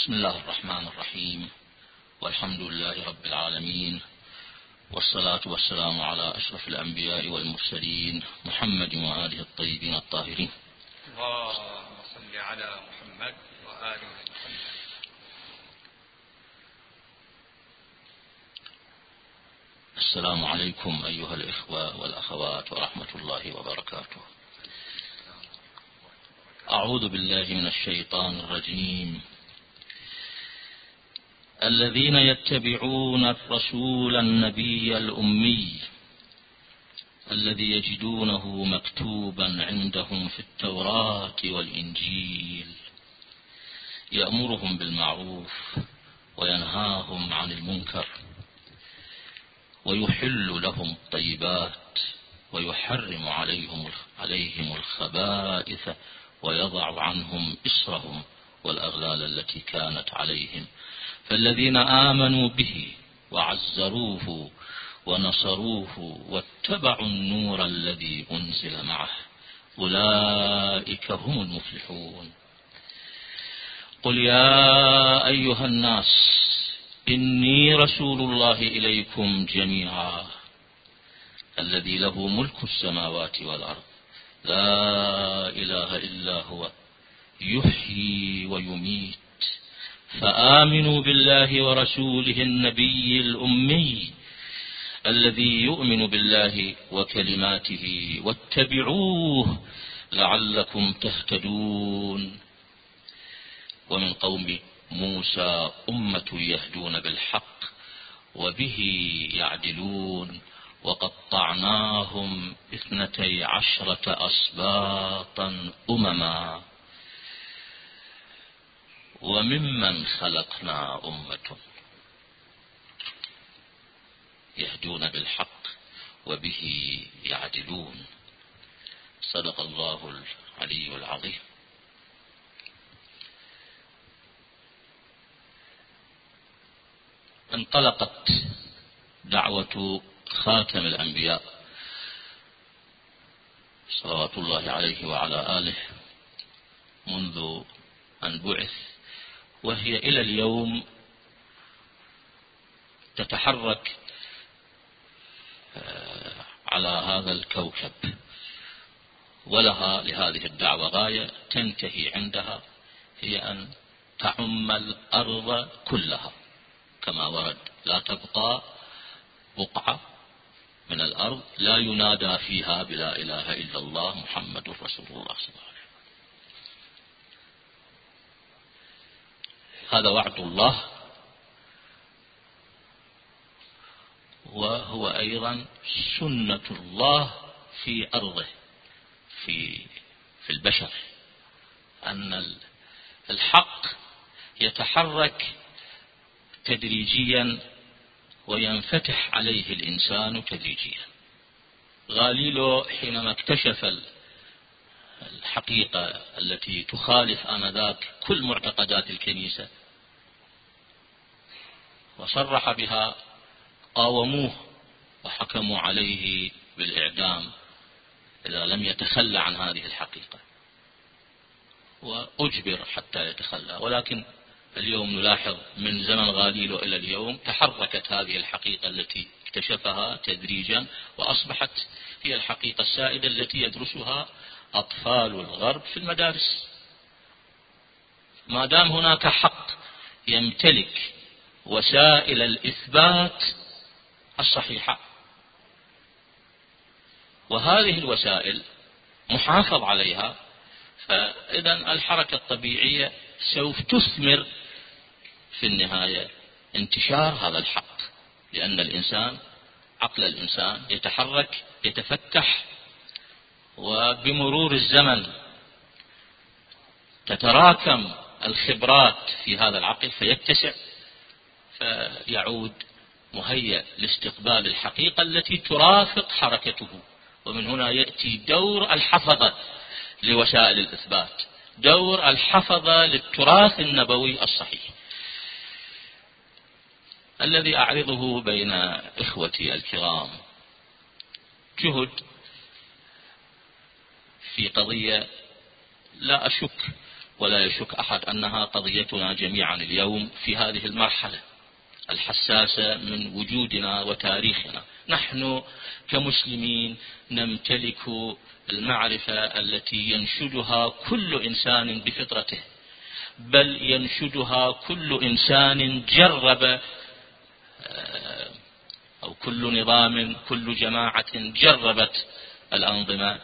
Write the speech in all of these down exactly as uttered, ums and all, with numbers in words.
بسم الله الرحمن الرحيم، والحمد لله رب العالمين، والصلاة والسلام على أشرف الأنبياء والمرسلين محمد وآله الطيبين الطاهرين. اللهم صل على محمد وآل محمد. السلام عليكم أيها الإخوة والأخوات ورحمة الله وبركاته. أعوذ بالله من الشيطان الرجيم. الذين يتبعون الرسول النبي الأمي الذي يجدونه مكتوبا عندهم في التوراة والإنجيل يأمرهم بالمعروف وينهاهم عن المنكر ويحل لهم الطيبات ويحرم عليهم عليهم الخبائث ويضع عنهم إصرهم والأغلال التي كانت عليهم. فالذين آمنوا به وعزروه ونصروه واتبعوا النور الذي أنزل معه أولئك هم المفلحون. قل يا أيها الناس إني رسول الله إليكم جميعا الذي له ملك السماوات والأرض لا إله إلا هو يحيي ويميت فآمنوا بالله ورسوله النبي الأمي الذي يؤمن بالله وكلماته واتبعوه لعلكم تهتدون. ومن قوم موسى أمة يهدون بالحق وبه يعدلون وقطعناهم اثنتي عشرة أسباطا أمما وممن خلقنا أمة يهدون بالحق وبه يعدلون. صدق الله العلي العظيم. انطلقت دعوة خاتم الأنبياء صلوات الله عليه وعلى آله منذ أن بعث، وهي إلى اليوم تتحرك على هذا الكوكب، ولها لهذه الدعوة غاية تنتهي عندها، هي أن تعم الأرض كلها كما ورد. لا تبقى بقعة من الأرض لا ينادى فيها بلا إله إلا الله محمد رسول الله صلى الله عليه وسلم. هذا وعد الله، وهو أيضا سنة الله في أرضه في في البشر، أن الحق يتحرك تدريجيا وينفتح عليه الإنسان تدريجيا. غاليلو حينما اكتشف الحقيقة التي تخالف آنذاك كل معتقدات الكنيسة وصرح بها، قاوموه وحكموا عليه بالإعدام إذا لم يتخلى عن هذه الحقيقة، وأجبر حتى يتخلى. ولكن اليوم نلاحظ من زمن غاليلو إلى اليوم تحركت هذه الحقيقة التي اكتشفها تدريجا وأصبحت هي الحقيقة السائدة التي يدرسها أطفال الغرب في المدارس. ما دام هناك حق يمتلك وسائل الإثبات الصحيحة، وهذه الوسائل محافظ عليها، فإذا الحركة الطبيعية سوف تثمر في النهاية انتشار هذا الحق، لأن الإنسان عقل الإنسان يتحرك يتفتح، وبمرور الزمن تتراكم الخبرات في هذا العقل فيتسع، فيعود مهيأ لاستقبال الحقيقة التي ترافق حركته. ومن هنا يأتي دور الحفظة لوسائل الإثبات، دور الحفظة للتراث النبوي الصحيح. الذي أعرضه بين إخوتي الكرام جهد في قضية لا أشك ولا يشك أحد أنها قضيتنا جميعا اليوم في هذه المرحلة الحساسة من وجودنا وتاريخنا. نحن كمسلمين نمتلك المعرفة التي ينشدها كل إنسان بفطرته، بل ينشدها كل إنسان جرب، أو كل نظام، كل جماعة جربت الأنظمة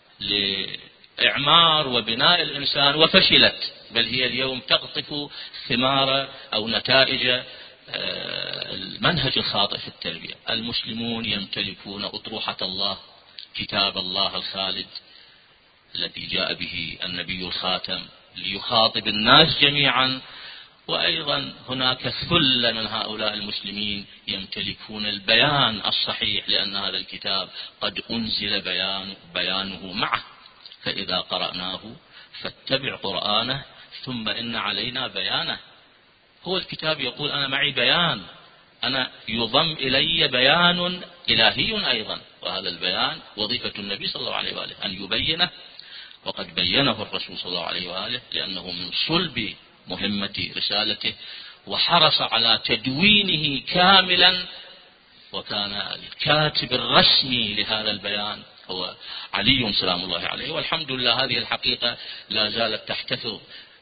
لإعمار وبناء الإنسان وفشلت، بل هي اليوم تقطف ثمار أو نتائج المنهج الخاطئ في التربية. المسلمون يمتلكون أطروحة الله، كتاب الله الخالد الذي جاء به النبي الخاتم ليخاطب الناس جميعا، وأيضا هناك ثلة من هؤلاء المسلمين يمتلكون البيان الصحيح، لأن هذا الكتاب قد أنزل بيان بيانه معه، فإذا قرأناه فاتبع قرآنه ثم إن علينا بيانه. هو الكتاب يقول أنا معي بيان، أنا يضم إلي بيان إلهي أيضا، وهذا البيان وظيفة النبي صلى الله عليه وآله أن يبينه، وقد بينه الرسول صلى الله عليه وآله لأنه من صلب مهمة رسالته، وحرص على تدوينه كاملا، وكان الكاتب الرسمي لهذا البيان هو علي سلام الله عليه. والحمد لله هذه الحقيقة لا زالت تحتفظ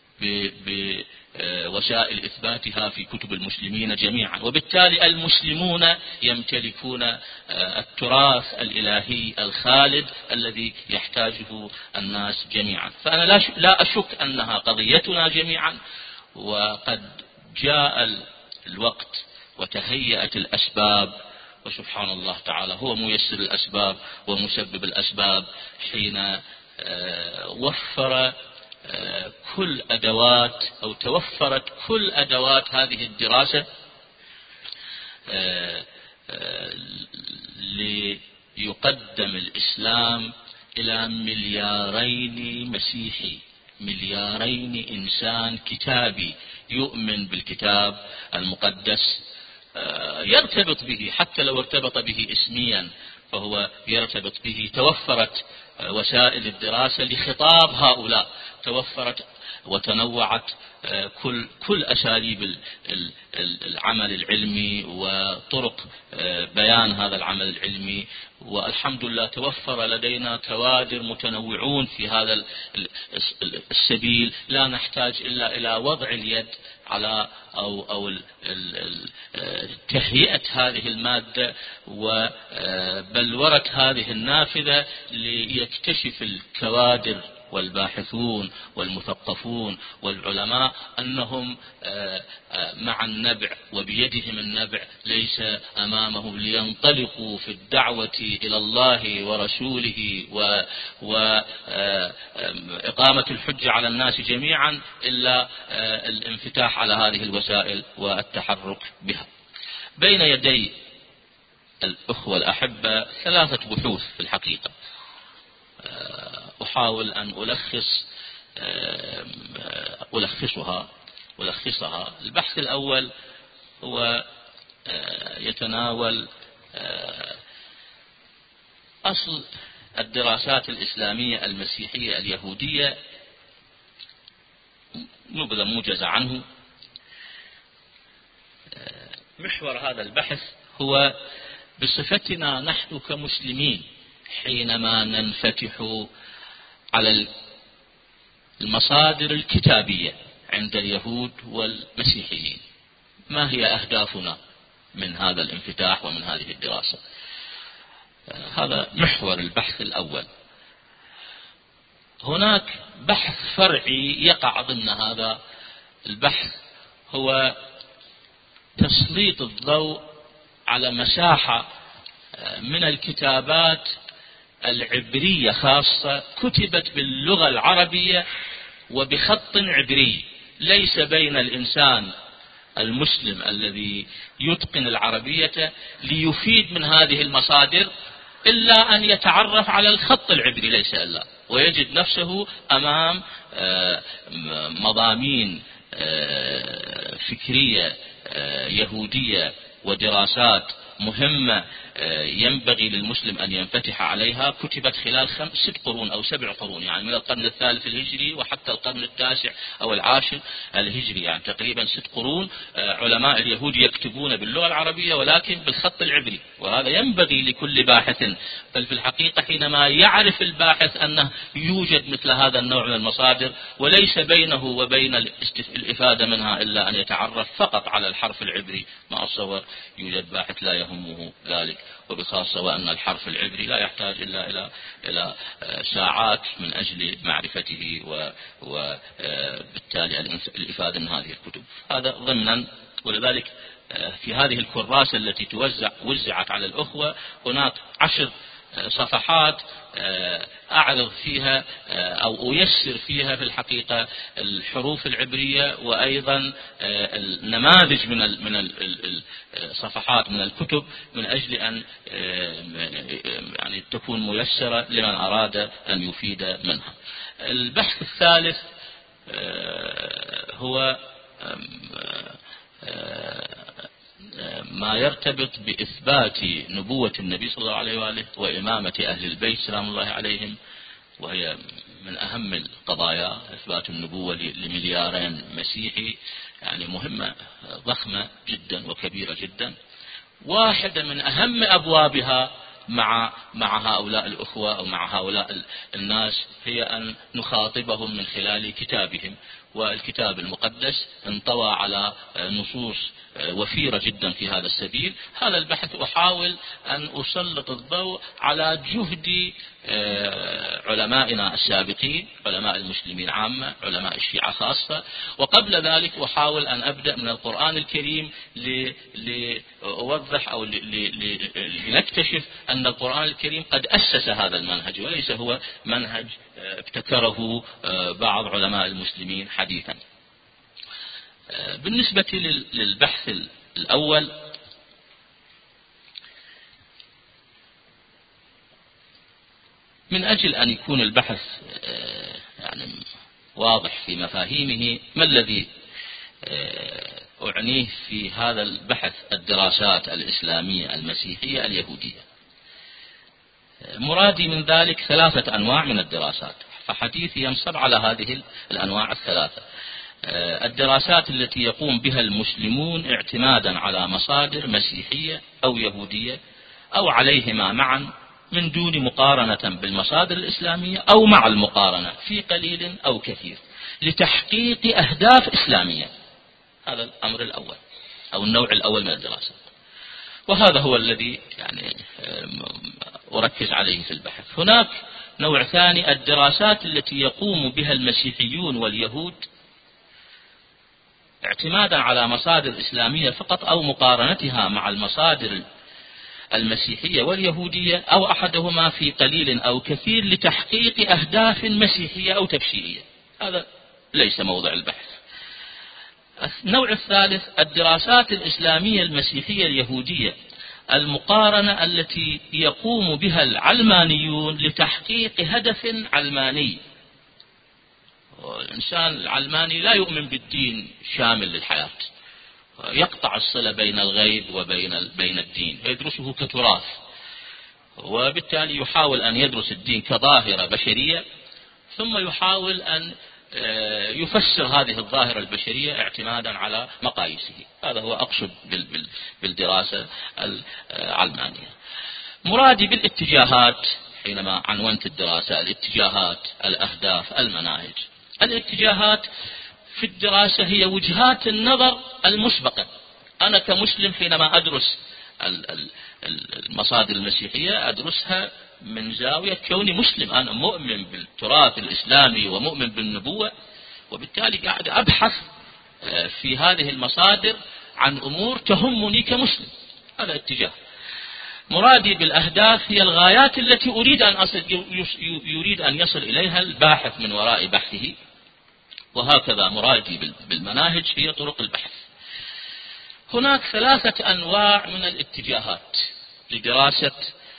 بوسائل إثباتها في كتب المسلمين جميعا، وبالتالي المسلمون يمتلكون التراث الإلهي الخالد الذي يحتاجه الناس جميعا. فأنا لا أشك أنها قضيتنا جميعا، وقد جاء الوقت وتهيأت الأسباب، وسبحان الله تعالى هو ميسر الأسباب ومسبب الأسباب، حين وفر كل أدوات أو توفرت كل أدوات هذه الدراسة ليقدم الإسلام إلى مليارين مسيحي، مليارين إنسان كتابي يؤمن بالكتاب المقدس، يرتبط به، حتى لو ارتبط به اسميا فهو يرتبط به. توفرت وسائل الدراسة لخطاب هؤلاء، توفرت وتنوعت كل كل أساليب العمل العلمي وطرق بيان هذا العمل العلمي، والحمد لله توفر لدينا كوادر متنوعون في هذا السبيل. لا نحتاج إلا إلى وضع اليد على أو أو تهيئة هذه المادة وبلورة هذه النافذة ليكتشف الكوادر والباحثون والمثقفون والعلماء أنهم مع النبع وبيدهم النبع، ليس أمامهم لينطلقوا في الدعوة إلى الله ورسوله وإقامة الحجة على الناس جميعا إلا الانفتاح على هذه الوسائل والتحرك بها. بين يدي الأخوة الأحبة ثلاثة بحوث في الحقيقة، أحاول أن ألخص ألخصها ألخصها. البحث الأول هو يتناول أصل الدراسات الإسلامية المسيحية اليهودية، نبذة موجزة عنه. محور هذا البحث هو بصفتنا نحن كمسلمين حينما ننفتح على المصادر الكتابية عند اليهود والمسيحيين، ما هي أهدافنا من هذا الانفتاح ومن هذه الدراسة؟ هذا محور البحث الأول. هناك بحث فرعي يقع ضمن هذا البحث، هو تسليط الضوء على مساحة من الكتابات العبرية خاصة كتبت باللغة العربية وبخط عبري، ليس بين الإنسان المسلم الذي يتقن العربية ليفيد من هذه المصادر إلا أن يتعرف على الخط العبري، ليس إلا، ويجد نفسه أمام مضامين فكرية يهودية ودراسات مهمة ينبغي للمسلم أن ينفتح عليها كتبت خلال خمس ست قرون أو سبع قرون، يعني من القرن الثالث الهجري وحتى القرن التاسع أو العاشر الهجري، يعني تقريبا ست قرون علماء اليهود يكتبون باللغة العربية ولكن بالخط العبري. وهذا ينبغي لكل باحث، بل في الحقيقة حينما يعرف الباحث أنه يوجد مثل هذا النوع من المصادر وليس بينه وبين الإفادة منها إلا أن يتعرف فقط على الحرف العبري، ما أتصور يوجد باحث لا يهمه ذلك، وبخاصة وأن الحرف العبري لا يحتاج إلا إلى إلى ساعات من أجل معرفته وبالتالي الإفادة من هذه الكتب. هذا ضمنا. ولذلك في هذه الكراسة التي توزع وزعت على الأخوة هناك عشر صفحات أعرض فيها أو أيسر فيها في الحقيقة الحروف العبرية وأيضا النماذج من من الصفحات من الكتب من أجل أن يعني تكون ميسرة لمن أراد أن يفيد منها. البحث الثالث هو ما يرتبط بإثبات نبوة النبي صلى الله عليه وآله وإمامة أهل البيت سلام الله عليهم، وهي من أهم القضايا. إثبات النبوة لمليارين مسيحي يعني مهمة ضخمة جدا وكبيرة جدا. واحدة من أهم أبوابها مع مع هؤلاء الأخوة أو مع هؤلاء الناس هي أن نخاطبهم من خلال كتابهم، والكتاب المقدس انطوى على نصوص وفيرة جدا في هذا السبيل. هذا البحث أحاول أن أسلط الضوء على جهد علمائنا السابقين، علماء المسلمين عامة، علماء الشيعة خاصة، وقبل ذلك أحاول أن أبدأ من القرآن الكريم لأوضح أو لنكتشف أن القرآن الكريم قد أسس هذا المنهج وليس هو منهج ابتكره بعض علماء المسلمين حديثا. بالنسبة للبحث الأول من أجل أن يكون البحث يعني واضح في مفاهيمه، ما الذي أعنيه في هذا البحث؟ الدراسات الإسلامية المسيحية اليهودية. مرادي من ذلك ثلاثة أنواع من الدراسات، فحديثي ينصب على هذه الأنواع الثلاثة. الدراسات التي يقوم بها المسلمون اعتمادا على مصادر مسيحية أو يهودية أو عليهما معا من دون مقارنة بالمصادر الإسلامية أو مع المقارنة في قليل أو كثير لتحقيق أهداف إسلامية. هذا الأمر الأول أو النوع الأول من الدراسات، وهذا هو الذي يعني أركز عليه في البحث. هناك نوع ثاني، الدراسات التي يقوم بها المسيحيون واليهود اعتمادا على مصادر إسلامية فقط أو مقارنتها مع المصادر المسيحية واليهودية أو أحدهما في قليل أو كثير لتحقيق أهداف مسيحية أو تبشيرية. هذا ليس موضع البحث. النوع الثالث، الدراسات الإسلامية المسيحية اليهودية المقارنة التي يقوم بها العلمانيون لتحقيق هدف علماني. الإنسان العلماني لا يؤمن بالدين شامل للحياة، يقطع الصلة بين الغيب وبين بين الدين، يدرسه كتراث، وبالتالي يحاول أن يدرس الدين كظاهرة بشرية ثم يحاول أن يفسر هذه الظاهرة البشرية اعتمادا على مقاييسه. هذا هو أقصد بالدراسة العلمانية. مرادي بالاتجاهات حينما عنونت الدراسة، الاتجاهات، الأهداف، المناهج. الاتجاهات في الدراسة هي وجهات النظر المسبقة. أنا كمسلم حينما أدرس المصادر المسيحية أدرسها من زاوية كوني مسلم، أنا مؤمن بالتراث الإسلامي ومؤمن بالنبوة، وبالتالي قاعد أبحث في هذه المصادر عن أمور تهمني كمسلم. هذا اتجاه. مرادي بالأهداف هي الغايات التي أريد أن أصل يريد أن يصل إليها الباحث من وراء بحثه. وهكذا مرادي بالمناهج هي طرق البحث. هناك ثلاثة أنواع من الاتجاهات لدراسة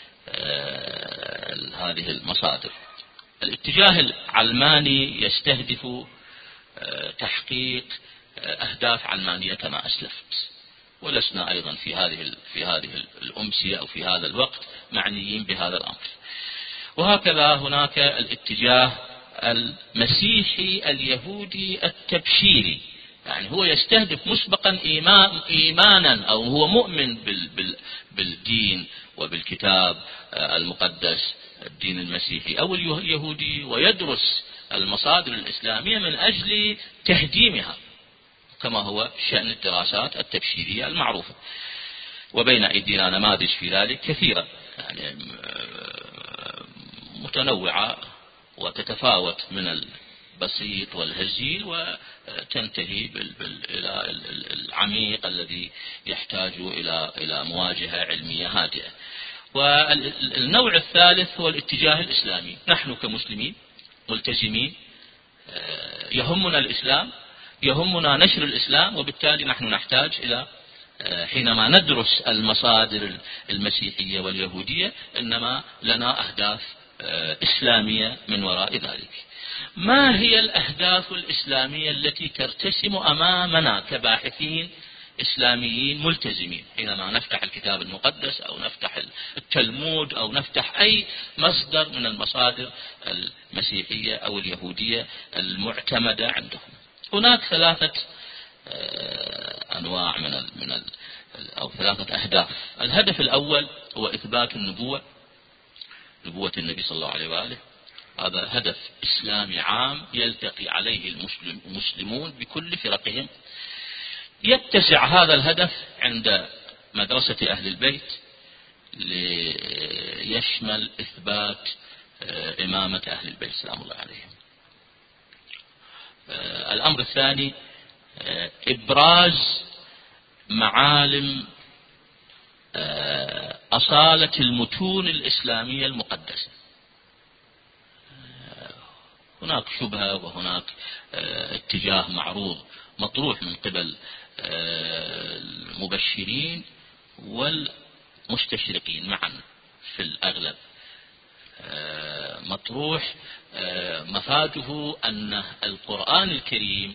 آه هذه المصادر. الاتجاه العلماني يستهدف آه تحقيق آه أهداف علمانية كما أسلفت. ولسنا أيضا في هذه في هذه الأمسية أو في هذا الوقت معنيين بهذا الأمر. وهكذا هناك الاتجاه المسيحي اليهودي التبشيري، يعني هو يستهدف مسبقا إيمان إيمانا أو هو مؤمن بال بال بالدين وبالكتاب المقدس الدين المسيحي أو اليهودي، ويدرس المصادر الإسلامية من أجل تهديمها كما هو شأن الدراسات التبشيرية المعروفة. وبين أيدينا نماذج في ذلك كثيرة يعني متنوعة وتتفاوت من البسيط والهزيل وتنتهي إلى العميق الذي يحتاج إلى إلى مواجهة علمية هادئة. والنوع الثالث هو الاتجاه الإسلامي. نحن كمسلمين ملتزمين يهمنا الإسلام، يهمنا نشر الإسلام، وبالتالي نحن نحتاج إلى حينما ندرس المصادر المسيحية واليهودية إنما لنا أهداف إسلامية من وراء ذلك. ما هي الأهداف الإسلامية التي ترتسم أمامنا كباحثين إسلاميين ملتزمين حينما نفتح الكتاب المقدس أو نفتح التلمود أو نفتح أي مصدر من المصادر المسيحية أو اليهودية المعتمدة عندهم؟ هناك ثلاثة أنواع من ال من ال أو ثلاثة أهداف. الهدف الأول هو إثبات النبوة، نبوة النبي صلى الله عليه وآله. هذا هدف إسلامي عام يلتقي عليه المسلم المسلمون بكل فرقهم. يتسع هذا الهدف عند مدرسة أهل البيت ليشمل إثبات إمامة أهل البيت سلام الله عليهم. الأمر الثاني إبراز معالم أصالة المتون الإسلامية المقدسة. هناك شبهة وهناك اتجاه معروض مطروح من قبل المبشرين والمستشرقين معا في الأغلب، مطروح مفاده أن القرآن الكريم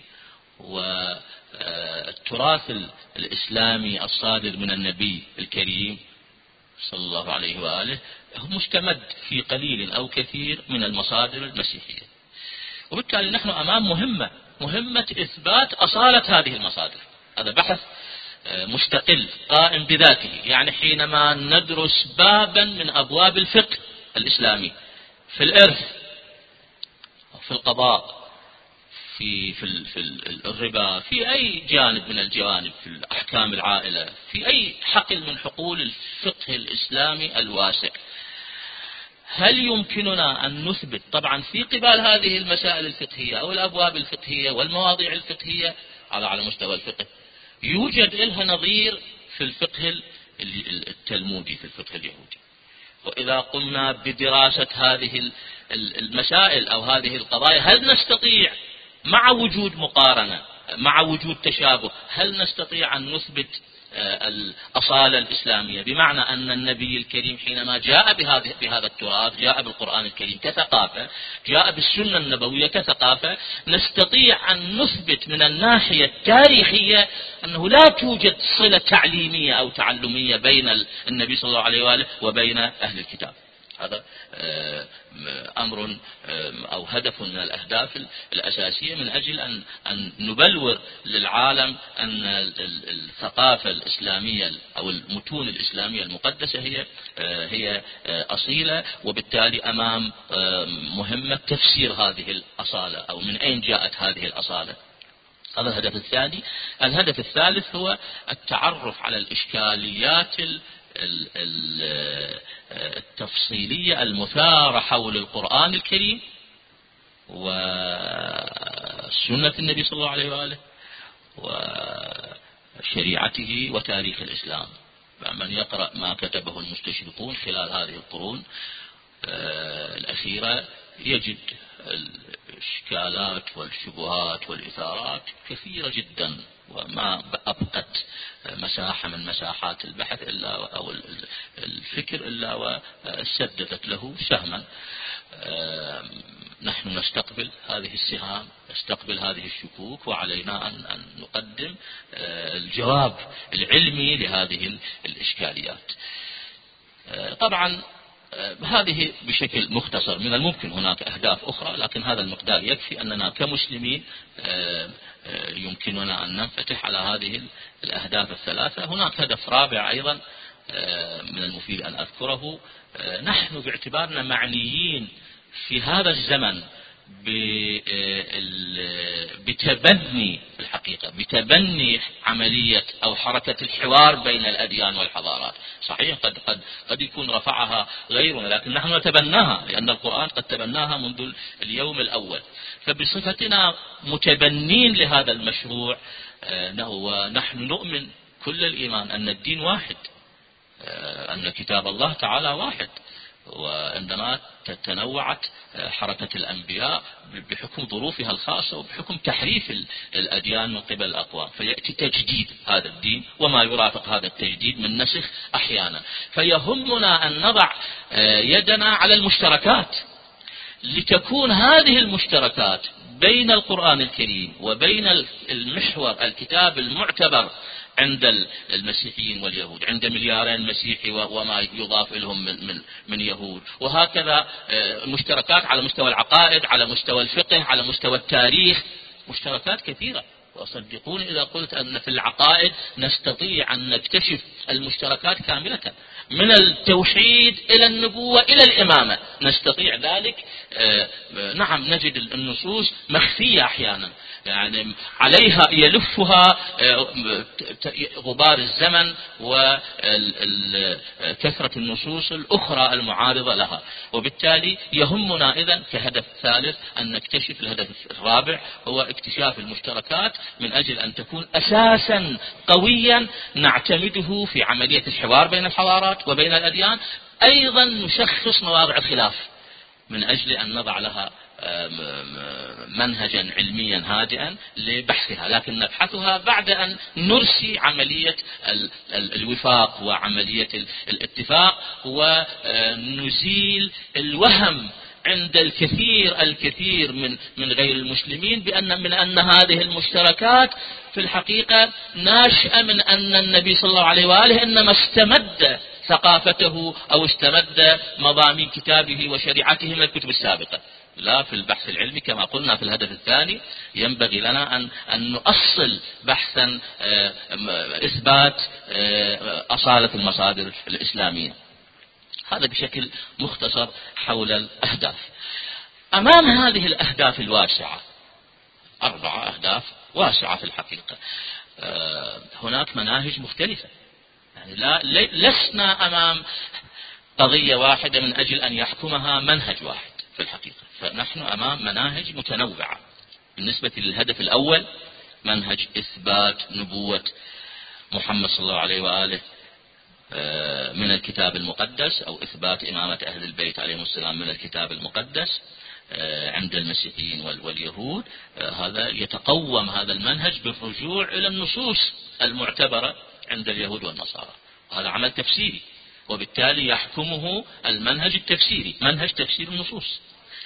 والتراث الإسلامي الصادر من النبي الكريم صلى الله عليه وآله مستمد في قليل أو كثير من المصادر المسيحية. وبالتالي نحن أمام مهمة مهمة إثبات أصالة هذه المصادر. هذا بحث مستقل قائم بذاته. يعني حينما ندرس بابا من أبواب الفقه الإسلامي في الإرث، في القضاء، في في في الربا، في أي جانب من الجوانب، في الأحكام العائلة، في أي حقل من حقول الفقه الإسلامي الواسع، هل يمكننا أن نثبت طبعا في قبال هذه المسائل الفقهية أو الأبواب الفقهية والمواضيع الفقهية على على مستوى الفقه يوجد لها نظير في الفقه التلمودي في الفقه اليهودي؟ وإذا قمنا بدراسة هذه المسائل أو هذه القضايا هل نستطيع مع وجود مقارنة مع وجود تشابه هل نستطيع أن نثبت الأصالة الإسلامية؟ بمعنى أن النبي الكريم حينما جاء بهذا بهذا التراث جاء بالقرآن الكريم كثقافة، جاء بالسنة النبوية كثقافة، نستطيع أن نثبت من الناحية التاريخية أنه لا توجد صلة تعليمية أو تعلمية بين النبي صلى الله عليه وآله وبين أهل الكتاب. هذا أمر أو هدف من الأهداف الأساسية من أجل أن أن نبلور للعالم أن الثقافة الإسلامية أو المتون الإسلامية المقدسة هي هي أصيلة، وبالتالي أمام مهمة تفسير هذه الأصالة أو من أين جاءت هذه الأصالة. هذا الهدف الثاني. الهدف الثالث هو التعرف على الإشكاليات التفصيلية المثارة حول القرآن الكريم وسنة النبي صلى الله عليه وآله وشريعته وتاريخ الإسلام. من يقرأ ما كتبه المستشرقون خلال هذه القرون الأخيرة يجد الإشكالات والشبهات والإثارات كثيرة جدا، وما أبقت مساحة من مساحات البحث إلا أو الفكر إلا وسددت له سهما. نحن نحن نستقبل هذه السهام، نستقبل هذه الشكوك، وعلينا أن, أن نقدم الجواب العلمي لهذه الإشكاليات. طبعا هذه بشكل مختصر. من الممكن هناك أهداف أخرى، لكن هذا المقدار يكفي أننا كمسلمين يمكننا أن ننفتح على هذه الأهداف الثلاثة. هناك هدف رابع أيضا من المفيد أن أذكره. نحن باعتبارنا معنيين في هذا الزمن بتبني الحقيقة بتبني عملية أو حركة الحوار بين الأديان والحضارات. صحيح قد قد قد يكون رفعها غيرنا، لكن نحن نتبناها لأن القرآن قد تبناها منذ اليوم الأول. فبصفتنا متبنين لهذا المشروع، ونحن نؤمن كل الإيمان أن الدين واحد، أن كتاب الله تعالى واحد. وعندما تنوعت حركة الأنبياء بحكم ظروفها الخاصة وبحكم تحريف الأديان من قبل الأقوام، فيأتي تجديد هذا الدين وما يرافق هذا التجديد من نسخ أحيانا. فيهمنا أن نضع يدنا على المشتركات، لتكون هذه المشتركات بين القرآن الكريم وبين المحور الكتاب المعتبر عند المسيحيين واليهود، عند مليارين مسيحي وما يضاف لهم من, من, من يهود، وهكذا مشتركات على مستوى العقائد، على مستوى الفقه، على مستوى التاريخ، مشتركات كثيرة. وصدقوني إذا قلت أن في العقائد نستطيع أن نكتشف المشتركات كاملة، من التوحيد إلى النبوة إلى الإمامة نستطيع ذلك. نعم نجد النصوص مخفية أحيانا، يعني عليها يلفها غبار الزمن وكثرة النصوص الأخرى المعارضة لها. وبالتالي يهمنا إذن كهدف ثالث أن نكتشف. الهدف الرابع هو اكتشاف المشتركات من أجل أن تكون أساسا قويا نعتمده في عملية الحوار بين الحضارات وبين الأديان. أيضا نشخص مواضع الخلاف من أجل أن نضع لها منهجا علميا هادئا لبحثها، لكن نبحثها بعد أن نرسي عملية الوفاق وعملية الاتفاق، ونزيل الوهم عند الكثير الكثير من من غير المسلمين بأن من أن هذه المشتركات في الحقيقة ناشئة من أن النبي صلى الله عليه وآله إنما استمد ثقافته أو استمد مضامين كتابه وشريعته من الكتب السابقة. لا، في البحث العلمي كما قلنا في الهدف الثاني ينبغي لنا أن أن نؤصل بحثا إثبات أصالة المصادر الإسلامية. هذا بشكل مختصر حول الأهداف. أمام هذه الأهداف الواسعة، أربعة أهداف واسعة في الحقيقة، هناك مناهج مختلفة. يعني لا لسنا أمام قضية واحدة من أجل أن يحكمها منهج واحد في الحقيقة، فنحن أمام مناهج متنوعة. بالنسبة للهدف الأول منهج إثبات نبوة محمد صلى الله عليه وآله من الكتاب المقدس، أو إثبات إمامة أهل البيت عليهم السلام من الكتاب المقدس عند المسيحيين واليهود، هذا يتقوم هذا المنهج بالرجوع إلى النصوص المعتبرة عند اليهود والنصارى، وهذا عمل تفسيري، وبالتالي يحكمه المنهج التفسيري، منهج تفسير النصوص.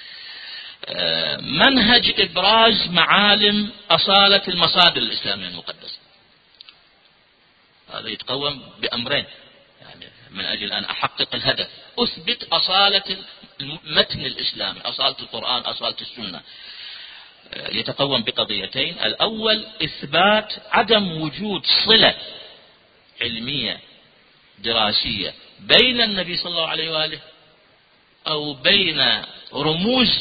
منهج إبراز معالم أصالة المصادر الإسلامية المقدسة، هذا يتقوم بأمرين، يعني من أجل أن أحقق الهدف أثبت أصالة المتن الإسلامي، أصالة القرآن، أصالة السنة. يتقوم بقضيتين: الأول إثبات عدم وجود صلة علمية دراسية بين النبي صلى الله عليه وآله أو بين رموز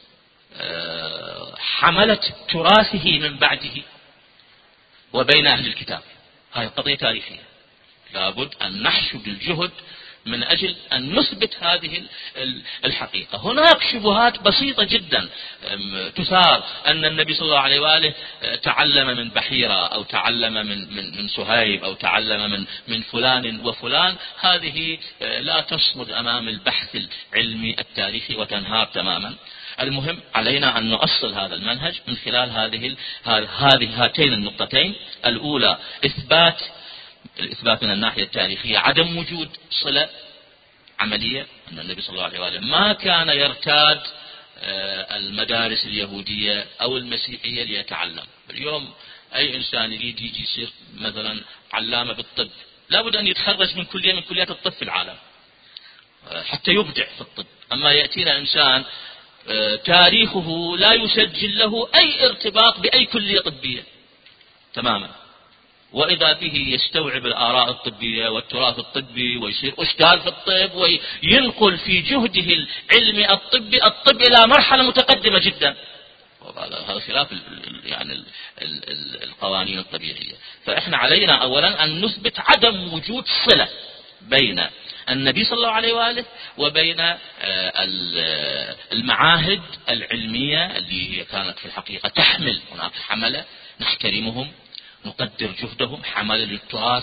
حملة تراثه من بعده وبين أهل الكتاب. هذه قضية تاريخية، لابد أن نحشد الجهد من أجل أن نثبت هذه الحقيقة. هناك شبهات بسيطة جدا تثار أن النبي صلى الله عليه وآله تعلم من بحيرة أو تعلم من من من سهيب أو تعلم من من فلان وفلان، هذه لا تصمد أمام البحث العلمي التاريخي وتنهار تماما. المهم علينا أن نؤصل هذا المنهج من خلال هذه هذه هاتين النقطتين: الأولى إثبات الإثبات من الناحية التاريخية عدم وجود صلة عملية، أن النبي صلى الله عليه وآله ما كان يرتاد المدارس اليهودية أو المسيحية ليتعلم. اليوم أي إنسان يريد يجي يصير مثلا علامة بالطب لابد أن يتخرج من كلية من كليات الطب في العالم حتى يبدع في الطب. أما يأتينا إنسان تاريخه لا يسجل له أي ارتباط بأي كلية طبية تماما، وإذا به يستوعب الآراء الطبية والتراث الطبي ويصير أستاذ في الطب وينقل في جهده العلمي الطبي الطب إلى مرحلة متقدمة جدا. هذا خلاف يعني القوانين الطبيعية. فإحنا علينا أولا أن نثبت عدم وجود صلة بين النبي صلى الله عليه وآله وبين المعاهد العلمية اللي كانت في الحقيقة تحمل هناك حملة نحترمهم نقدر جهدهم، حمل للتراث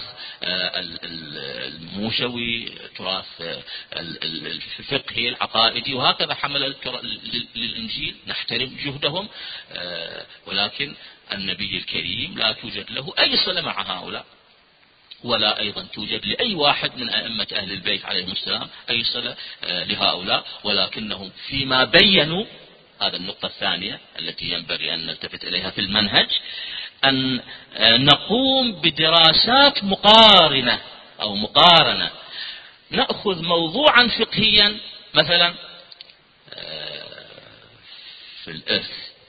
الموسوي، التراث الفقهي العقائدي، وهكذا حمل للإنجيل نحترم جهدهم. ولكن النبي الكريم لا توجد له أي صلة مع هؤلاء، ولا أيضا توجد لأي واحد من أئمة أهل البيت عليهم السلام أي صلة لهؤلاء، ولكنهم فيما بينوا. هذا النقطة الثانية التي ينبغي أن نلتفت إليها في المنهج، أن نقوم بدراسات مقارنة أو مقارنة. نأخذ موضوعا فقهيا مثلا في الإرث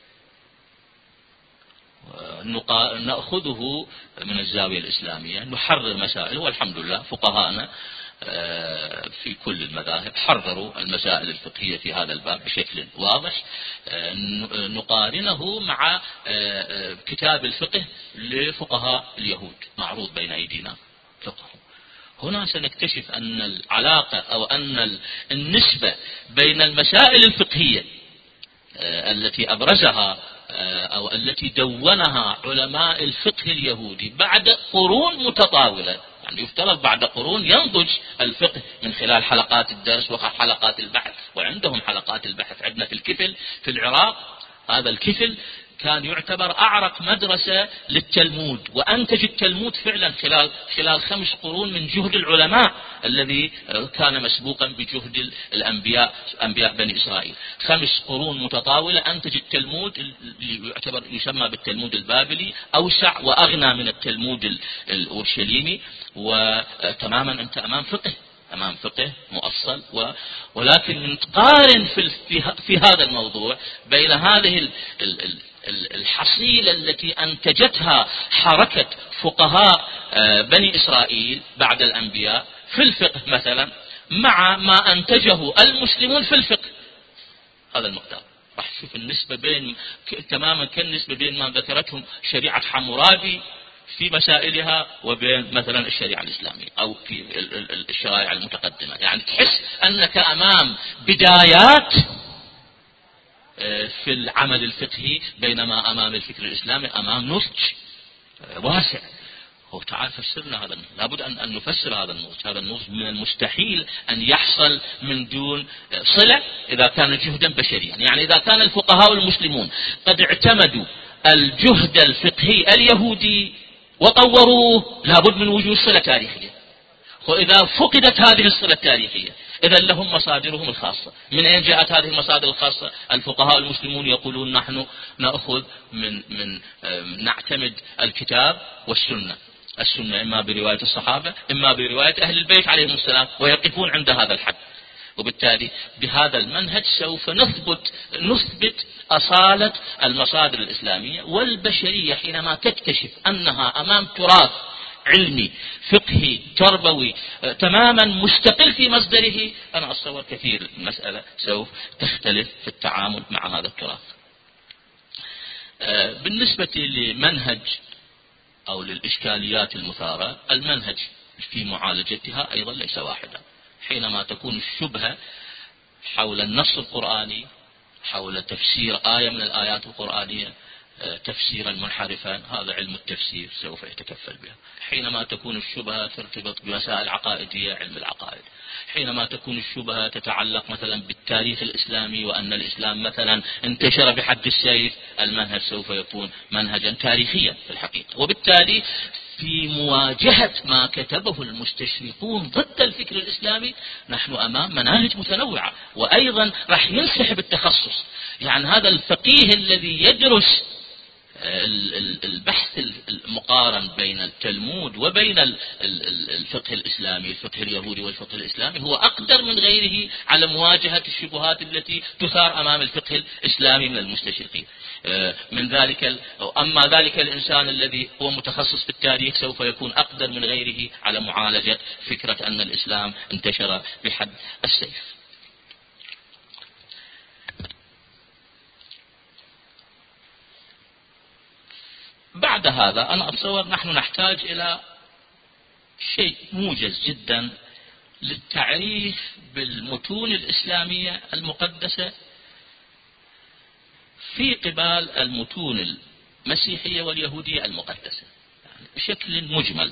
نأخذه من الزاوية الإسلامية، نحرر مسائل، والحمد لله فقهاءنا في كل المذاهب حرروا المسائل الفقهية في هذا الباب بشكل واضح. نقارنه مع كتاب الفقه لفقهاء اليهود معروض بين أيدينا فقه. هنا سنكتشف أن العلاقة أو أن النسبة بين المسائل الفقهية التي أبرزها أو التي دونها علماء الفقه اليهودي بعد قرون متطاولة، يعني يفترض بعد قرون ينضج الفقه من خلال حلقات الدرس وحلقات البحث، وعندهم حلقات البحث. عندنا في الكفل في العراق، هذا الكفل كان يعتبر أعرق مدرسة للتلمود، وأنتج التلمود فعلا خلال خلال خمس قرون من جهد العلماء الذي كان مسبوقا بجهد الأنبياء أنبياء بني إسرائيل. خمس قرون متطاولة أنتج التلمود اللي يعتبر يسمى بالتلمود البابلي، أوسع وأغنى من التلمود الأورشليمي. وتماما أنت أمام فقه أمام فقه مؤصل. و ولكن نقارن في في هذا الموضوع بين هذه الحصيلة التي أنتجتها حركة فقهاء بني إسرائيل بعد الأنبياء في الفقه مثلا مع ما أنتجه المسلمون في الفقه. هذا المقدار راح تشوف النسبة بين تماما كالنسبة بين ما ذكرتهم شريعة حمورابي في مسائلها وبين مثلا الشريعة الإسلامية أو في الشرائع المتقدمة. يعني تحس أنك أمام بدايات في العمل الفقهي، بينما أمام الفكر الإسلامي أمام نسج واسع. هو تعال فسرنا هذا، لابد أن نفسر هذا النسج. هذا النسج من المستحيل أن يحصل من دون صلة إذا كان جهدا بشريا. يعني إذا كان الفقهاء المسلمون قد اعتمدوا الجهد الفقهي اليهودي وطوروه، لابد من وجود صلة تاريخية. وإذا فقدت هذه الصلة التاريخية إذا لهم مصادرهم الخاصة. من أين جاءت هذه المصادر الخاصة؟ الفقهاء المسلمون يقولون نحن نأخذ من من نعتمد الكتاب والسنة، السنة إما برواية الصحابة إما برواية أهل البيت عليهم السلام، ويقفون عند هذا الحد. وبالتالي بهذا المنهج سوف نثبت نثبت أصالة المصادر الإسلامية والبشرية حينما تكتشف أنها أمام تراث علمي فقهي تربوي تماما مستقل في مصدره. أنا أتصور كثير المسألة سوف تختلف في التعامل مع هذا التراث. بالنسبة لمنهج أو للإشكاليات المثارة، المنهج في معالجتها أيضا ليس واحدا. حينما تكون الشبهة حول النص القرآني، حول تفسير آية من الآيات القرآنية تفسيرا منحرفا، هذا علم التفسير سوف يتكفل بها. حينما تكون الشبهة ترتبط بمسائل عقائدية، علم العقائد. حينما تكون الشبهة تتعلق مثلا بالتاريخ الإسلامي وأن الإسلام مثلا انتشر بحد السيف، المنهج سوف يكون منهجا تاريخيا في الحقيقة. وبالتالي في مواجهة ما كتبه المستشرقون ضد الفكر الإسلامي نحن أمام مناهج متنوعة، وأيضا راح ينسحب التخصص. يعني هذا الفقيه الذي يدرس البحث المقارن بين التلمود وبين الفقه الإسلامي، الفقه اليهودي والفقه الإسلامي، هو أقدر من غيره على مواجهة الشبهات التي تثار أمام الفقه الإسلامي من المستشرقين. من ذلك أما ذلك الإنسان الذي هو متخصص في التاريخ سوف يكون أقدر من غيره على معالجة فكرة أن الإسلام انتشر بحد السيف. بعد هذا أنا أتصور نحن نحتاج إلى شيء موجز جدا للتعريف بالمتون الإسلامية المقدسة في قبال المتون المسيحية واليهودية المقدسة، يعني بشكل مجمل.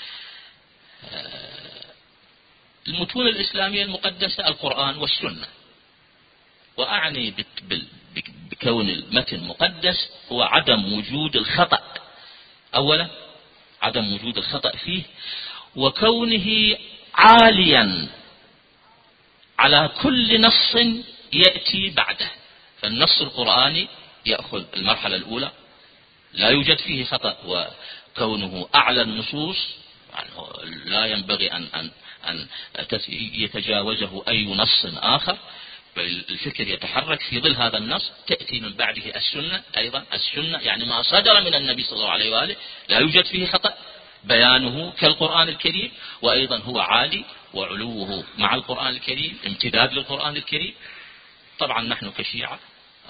المتون الإسلامية المقدسة القرآن والسنة، وأعني بكون المتن مقدس هو عدم وجود الخطأ، أولا عدم وجود الخطأ فيه، وكونه عاليا على كل نص يأتي بعده. فالنص القرآني يأخذ المرحلة الأولى لا يوجد فيه خطأ، وكونه أعلى النصوص يعني لا ينبغي أن, أن, أن يتجاوزه أي نص آخر، بل الفكر يتحرك في ظل هذا النص. تأتي من بعده السنة، أيضا السنة يعني ما صدر من النبي صلى الله عليه وآله لا يوجد فيه خطأ، بيانه كالقرآن الكريم، وأيضا هو عالي وعلوه مع القرآن الكريم، امتداد للقرآن الكريم. طبعا نحن كشيعة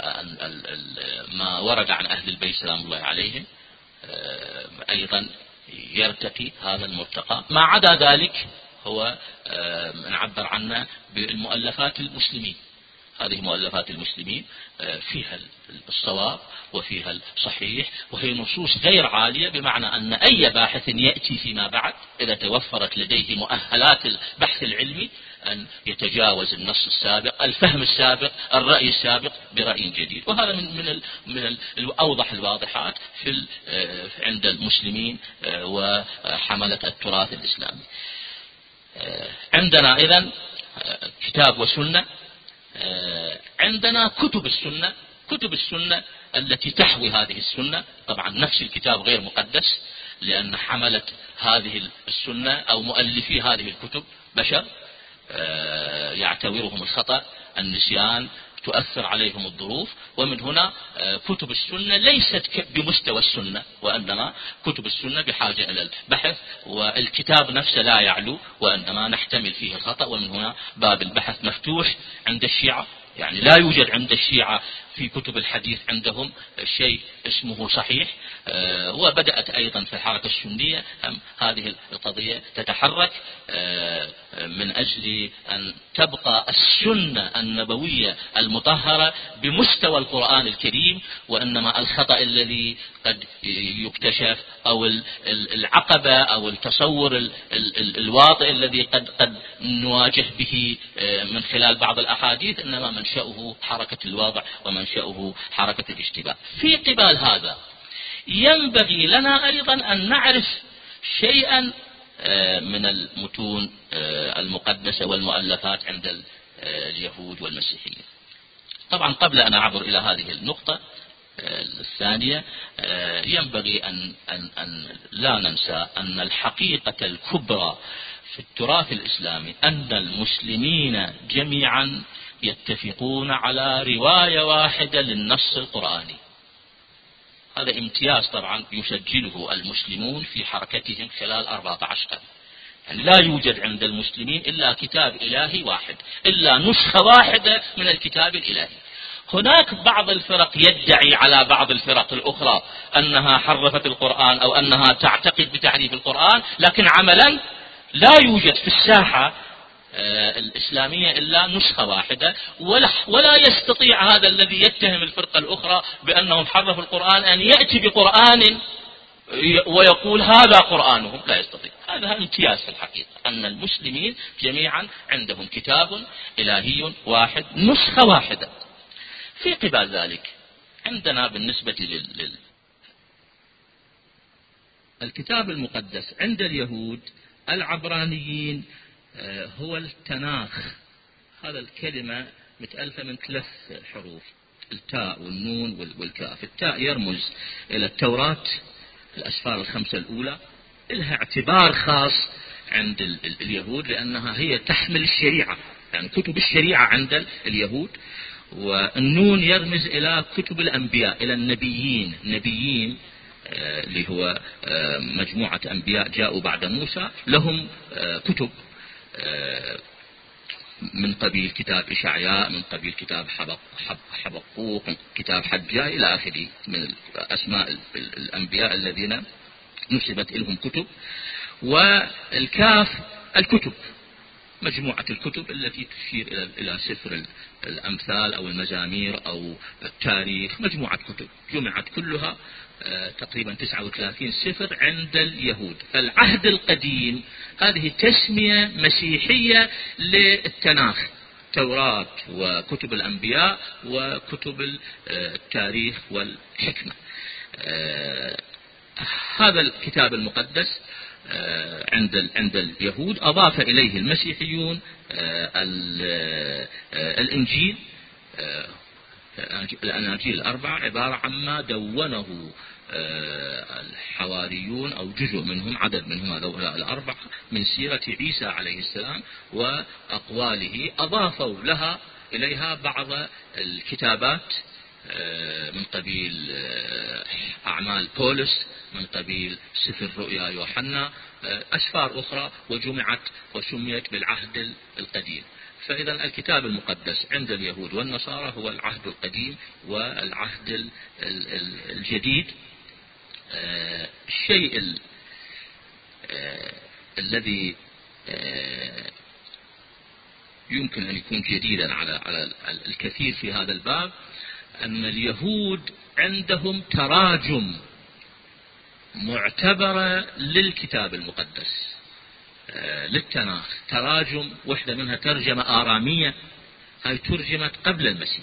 ما ورد عن أهل البيت سلام الله عليهم أيضا يرتقي هذا المرتقى. ما عدا ذلك هو نعبر عنه بالمؤلفات المسلمين. هذه مؤلفات المسلمين فيها الصواب وفيها الصحيح، وهي نصوص غير عالية، بمعنى أن أي باحث يأتي فيما بعد إذا توفرت لديه مؤهلات البحث العلمي أن يتجاوز النص السابق، الفهم السابق، الرأي السابق برأي جديد. وهذا من من من الأوضح الواضحات في عند المسلمين وحملة التراث الإسلامي. عندنا إذن كتاب وسنة. عندنا كتب السنة، كتب السنة التي تحوي هذه السنة. طبعا نفس الكتاب غير مقدس، لأن حملة هذه السنة أو مؤلفي هذه الكتب بشر يعتبرهم الخطأ، النسيان، تؤثر عليهم الظروف. ومن هنا كتب السنة ليست بمستوى السنة، وإنما كتب السنة بحاجة إلى البحث، والكتاب نفسه لا يعلو، وإنما نحتمل فيه الخطأ. ومن هنا باب البحث مفتوح عند الشيعة. يعني لا يوجد عند الشيعة في كتب الحديث عندهم شيء اسمه صحيح. وبدأت أيضا في الحركة السنية هذه القضية تتحرك من أجل أن تبقى السنة النبوية المطهرة بمستوى القرآن الكريم، وإنما الخطأ الذي قد يكتشف أو العقبة أو التصور الواطئ الذي قد قد نواجه به من خلال بعض الأحاديث، إنما منشأه حركة الواضع ومنشأه حركة الاشتباه. في قبال هذا ينبغي لنا أيضا أن نعرف شيئا من المتون المقدسة والمؤلفات عند اليهود والمسيحيين. طبعا قبل أن أعبر إلى هذه النقطة الثانية ينبغي أن, أن, أن لا ننسى أن الحقيقة الكبرى في التراث الإسلامي أن المسلمين جميعا يتفقون على رواية واحدة للنص القرآني. هذا امتياز طبعا يسجله المسلمون في حركتهم خلال أربعة عشر قرن. يعني لا يوجد عند المسلمين إلا كتاب إلهي واحد، إلا نسخة واحدة من الكتاب الإلهي. هناك بعض الفرق يدعي على بعض الفرق الأخرى أنها حرفت القرآن أو أنها تعتقد بتحريف القرآن، لكن عملا لا يوجد في الساحة الإسلامية إلا نسخة واحدة، ولا يستطيع هذا الذي يتهم الفرقة الأخرى بأنهم حرفوا القرآن أن يأتي بقرآن ويقول هذا قرآنهم، لا يستطيع. هذا امتياز في الحقيقة أن المسلمين جميعا عندهم كتاب إلهي واحد، نسخة واحدة. في قبال ذلك عندنا بالنسبة لل الكتاب المقدس عند اليهود العبرانيين هو التناخ. هذا الكلمة متألفة من ثلاث حروف، التاء والنون والكاف. التاء يرمز إلى التوراة، الأسفار الخمسة الأولى، لها اعتبار خاص عند اليهود لأنها هي تحمل الشريعة، يعني كتب الشريعة عند اليهود. والنون يرمز إلى كتب الأنبياء، إلى النبيين. نبيين اللي هو مجموعة أنبياء جاءوا بعد موسى، لهم كتب من قبيل كتاب إشعياء، من قبيل كتاب حبقوق، كتاب حجاء إلى آخره من أسماء الأنبياء الذين نسبت لهم كتب. والكاف الكتب، مجموعة الكتب التي تشير إلى سفر الأمثال أو المزامير أو التاريخ، مجموعة كتب جمعت كلها تقريبا تسعة وثلاثين سفر عند اليهود. فالعهد القديم هذه تسمية مسيحية للتناخ، توراة وكتب الأنبياء وكتب التاريخ والحكمة. هذا الكتاب المقدس عند عند اليهود أضاف إليه المسيحيون الإنجيل. الأناجيل الأربعة عبارة عما دونه الحواريون أو جزء منهم، عدد منهم هؤلاء الأربعة، من سيرة عيسى عليه السلام وأقواله. أضافوا لها إليها بعض الكتابات من قبيل أعمال بولس، من قبيل سفر رؤيا يوحنا، أسفار أخرى، وجمعت وسميت بالعهد القديم. فإذا الكتاب المقدس عند اليهود والنصارى هو العهد القديم والعهد الجديد. الشيء الذي يمكن أن يكون جديدا على على الكثير في هذا الباب أن اليهود عندهم تراجم معتبرة للكتاب المقدس، للتناخ. تراجم، واحدة منها ترجمة آرامية، هاي ترجمت قبل المسيح.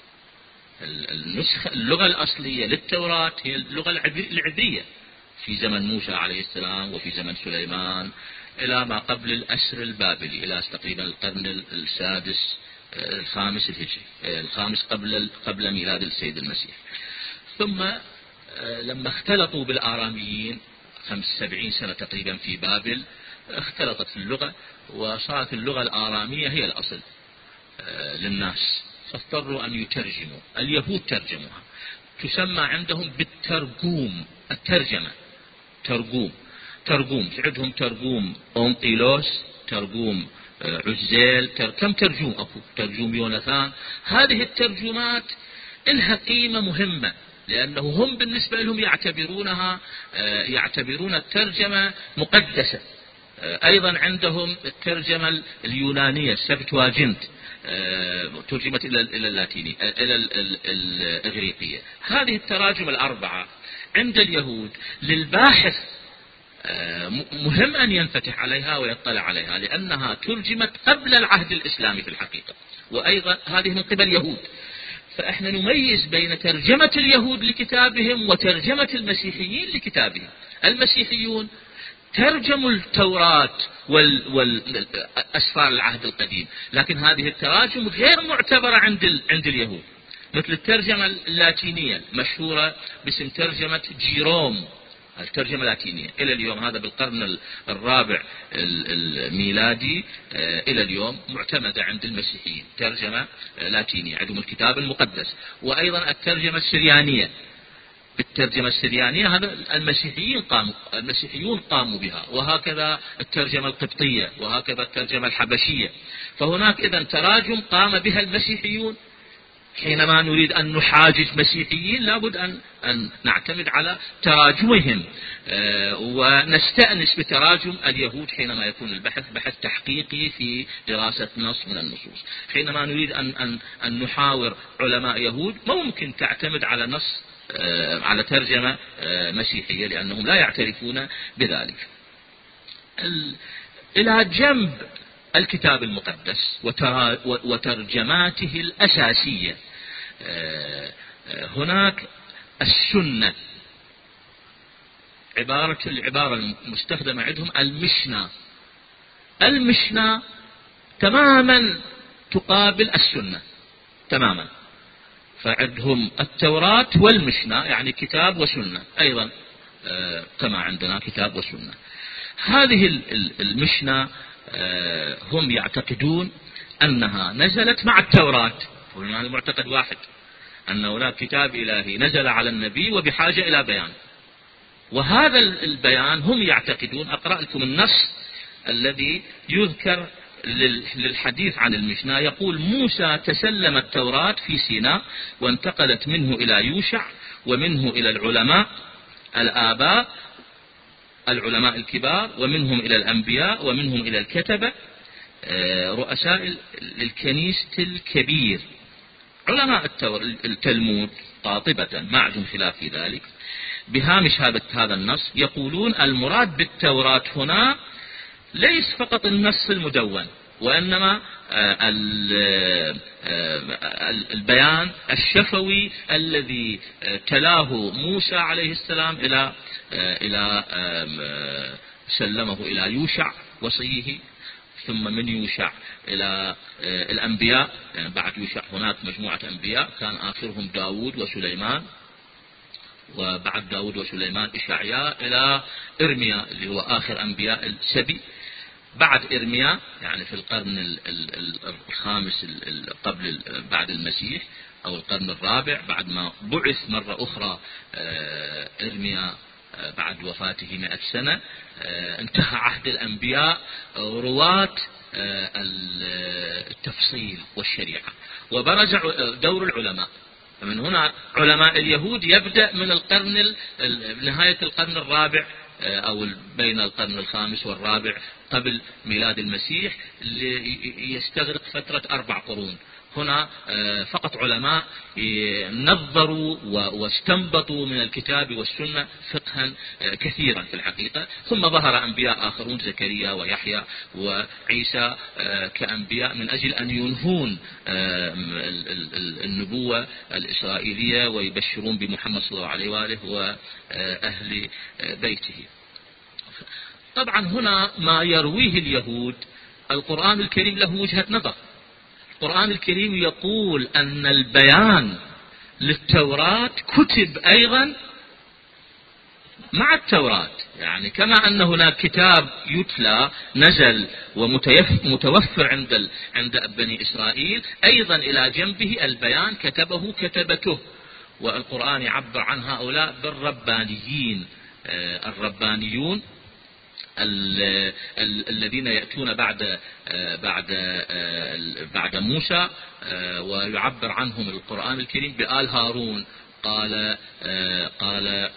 النسخة اللغة الأصلية للتوراة هي اللغة العبرية في زمن موسى عليه السلام وفي زمن سليمان إلى ما قبل الأسر البابلي، إلى تقريبا القرن السادس الخامس الهجري، الخامس قبل قبل ميلاد السيد المسيح. ثم لما اختلطوا بالآراميين خمس سبعين سنة تقريبا في بابل، اختلطت في اللغة وصارت اللغة الآرامية هي الأصل للناس، فاضطروا أن يترجموا. اليهود ترجموها، تسمى عندهم بالترجوم. الترجمة ترجوم، ترجوم عندهم ترجوم أونقيلوس، ترجوم عزيل، تر... كم ترجوم أكو، ترجوم يوناثان. هذه الترجمات لها قيمة مهمة، لأنه هم بالنسبة لهم يعتبرونها يعتبرون الترجمة مقدسة. أيضا عندهم الترجمة اليونانية السبتواجنت، ترجمت إلى إلى اللاتينية إلى الإغريقية. هذه التراجم الأربعة عند اليهود للباحث مهم أن ينفتح عليها ويطلع عليها، لأنها ترجمت قبل العهد الإسلامي في الحقيقة، وأيضا هذه من قبل يهود. فإحنا نميز بين ترجمة اليهود لكتابهم وترجمة المسيحيين لكتابهم. المسيحيون ترجموا التوراة والأسفار العهد القديم، لكن هذه التراجم غير معتبرة عند عند اليهود، مثل الترجمة اللاتينية المشهورة باسم ترجمة جيروم، الترجمة اللاتينية إلى اليوم، هذا بالقرن الرابع الميلادي إلى اليوم معتمدة عند المسيحيين، ترجمة لاتينية عندهم الكتاب المقدس. وأيضا الترجمة السريانية، بالترجمة السريانية هذا المسيحيين قاموا المسيحيون قاموا بها، وهكذا الترجمة القبطية، وهكذا الترجمة الحبشية. فهناك إذن تراجم قام بها المسيحيون. حينما نريد أن نحاجج مسيحيين لابد أن, أن نعتمد على تراجمهم، أه ونستأنس بتراجم اليهود حينما يكون البحث بحث تحقيقي في دراسة نص من النصوص. حينما نريد أن, أن, أن نحاور علماء يهود ما ممكن تعتمد على نص أه على ترجمة أه مسيحية، لأنهم لا يعترفون بذلك. إلى جنب الكتاب المقدس وترجماته الأساسية هناك السنة. عبارة العبارة المستخدمة عندهم المشنا. المشنا تماما تقابل السنة تماما، فعندهم التوراة والمشنا يعني كتاب وسنة أيضا كما عندنا كتاب وسنة. هذه المشنا هم يعتقدون أنها نزلت مع التوراة، هذا المعتقد واحد، أن هناك كتاب إلهي نزل على النبي وبحاجة إلى بيان، وهذا البيان هم يعتقدون. أقرأ لكم النص الذي يذكر للحديث عن المشنا، يقول: موسى تسلم التوراة في سيناء وانتقلت منه إلى يوشع ومنه إلى العلماء الآباء العلماء الكبار ومنهم إلى الأنبياء ومنهم إلى الكتبة رؤساء الكنيسة الكبير علماء التلمود قاطبة، ما عندهم خلاف في ذلك. بهامش هذا النص يقولون المراد بالتوراة هنا ليس فقط النص المدون، وإنما البيان الشفوي الذي تلاه موسى عليه السلام إلى إلى سلمه إلى يوشع وصيه، ثم من يوشع إلى الأنبياء، يعني بعد يوشع هناك مجموعة أنبياء كان آخرهم داود وسليمان، وبعد داود وسليمان إشعياء إلى إرميا اللي هو آخر أنبياء السبي. بعد إرميا يعني في القرن الخامس قبل بعد المسيح أو القرن الرابع، بعد ما بعث مرة أخرى إرميا بعد وفاته مئة سنة، انتهى عهد الأنبياء رواة التفصيل والشريعة، وبرز دور العلماء. فمن هنا علماء اليهود يبدأ من القرن نهاية القرن الرابع أو بين القرن الخامس والرابع قبل ميلاد المسيح، يستغرق فترة أربع قرون. هنا فقط علماء نظروا واستنبطوا من الكتاب والسنة فقها كثيرا في الحقيقة. ثم ظهر أنبياء آخرون زكريا ويحيى وعيسى كأنبياء من أجل أن ينهون النبوة الإسرائيلية ويبشرون بمحمد صلى الله عليه وآله وأهل بيته. طبعا هنا ما يرويه اليهود القرآن الكريم له وجهة نظر. القرآن الكريم يقول أن البيان للتوراة كتب أيضا مع التوراة، يعني كما أن هناك كتاب يتلى نزل ومتوفر عند عند بني إسرائيل، أيضا إلى جنبه البيان كتبه كتبته. والقرآن يعبر عن هؤلاء بالربانيين. الربانيون الذين يأتون بعد بعد بعد موسى، ويعبر عنهم القرآن الكريم بآل هارون. قال قال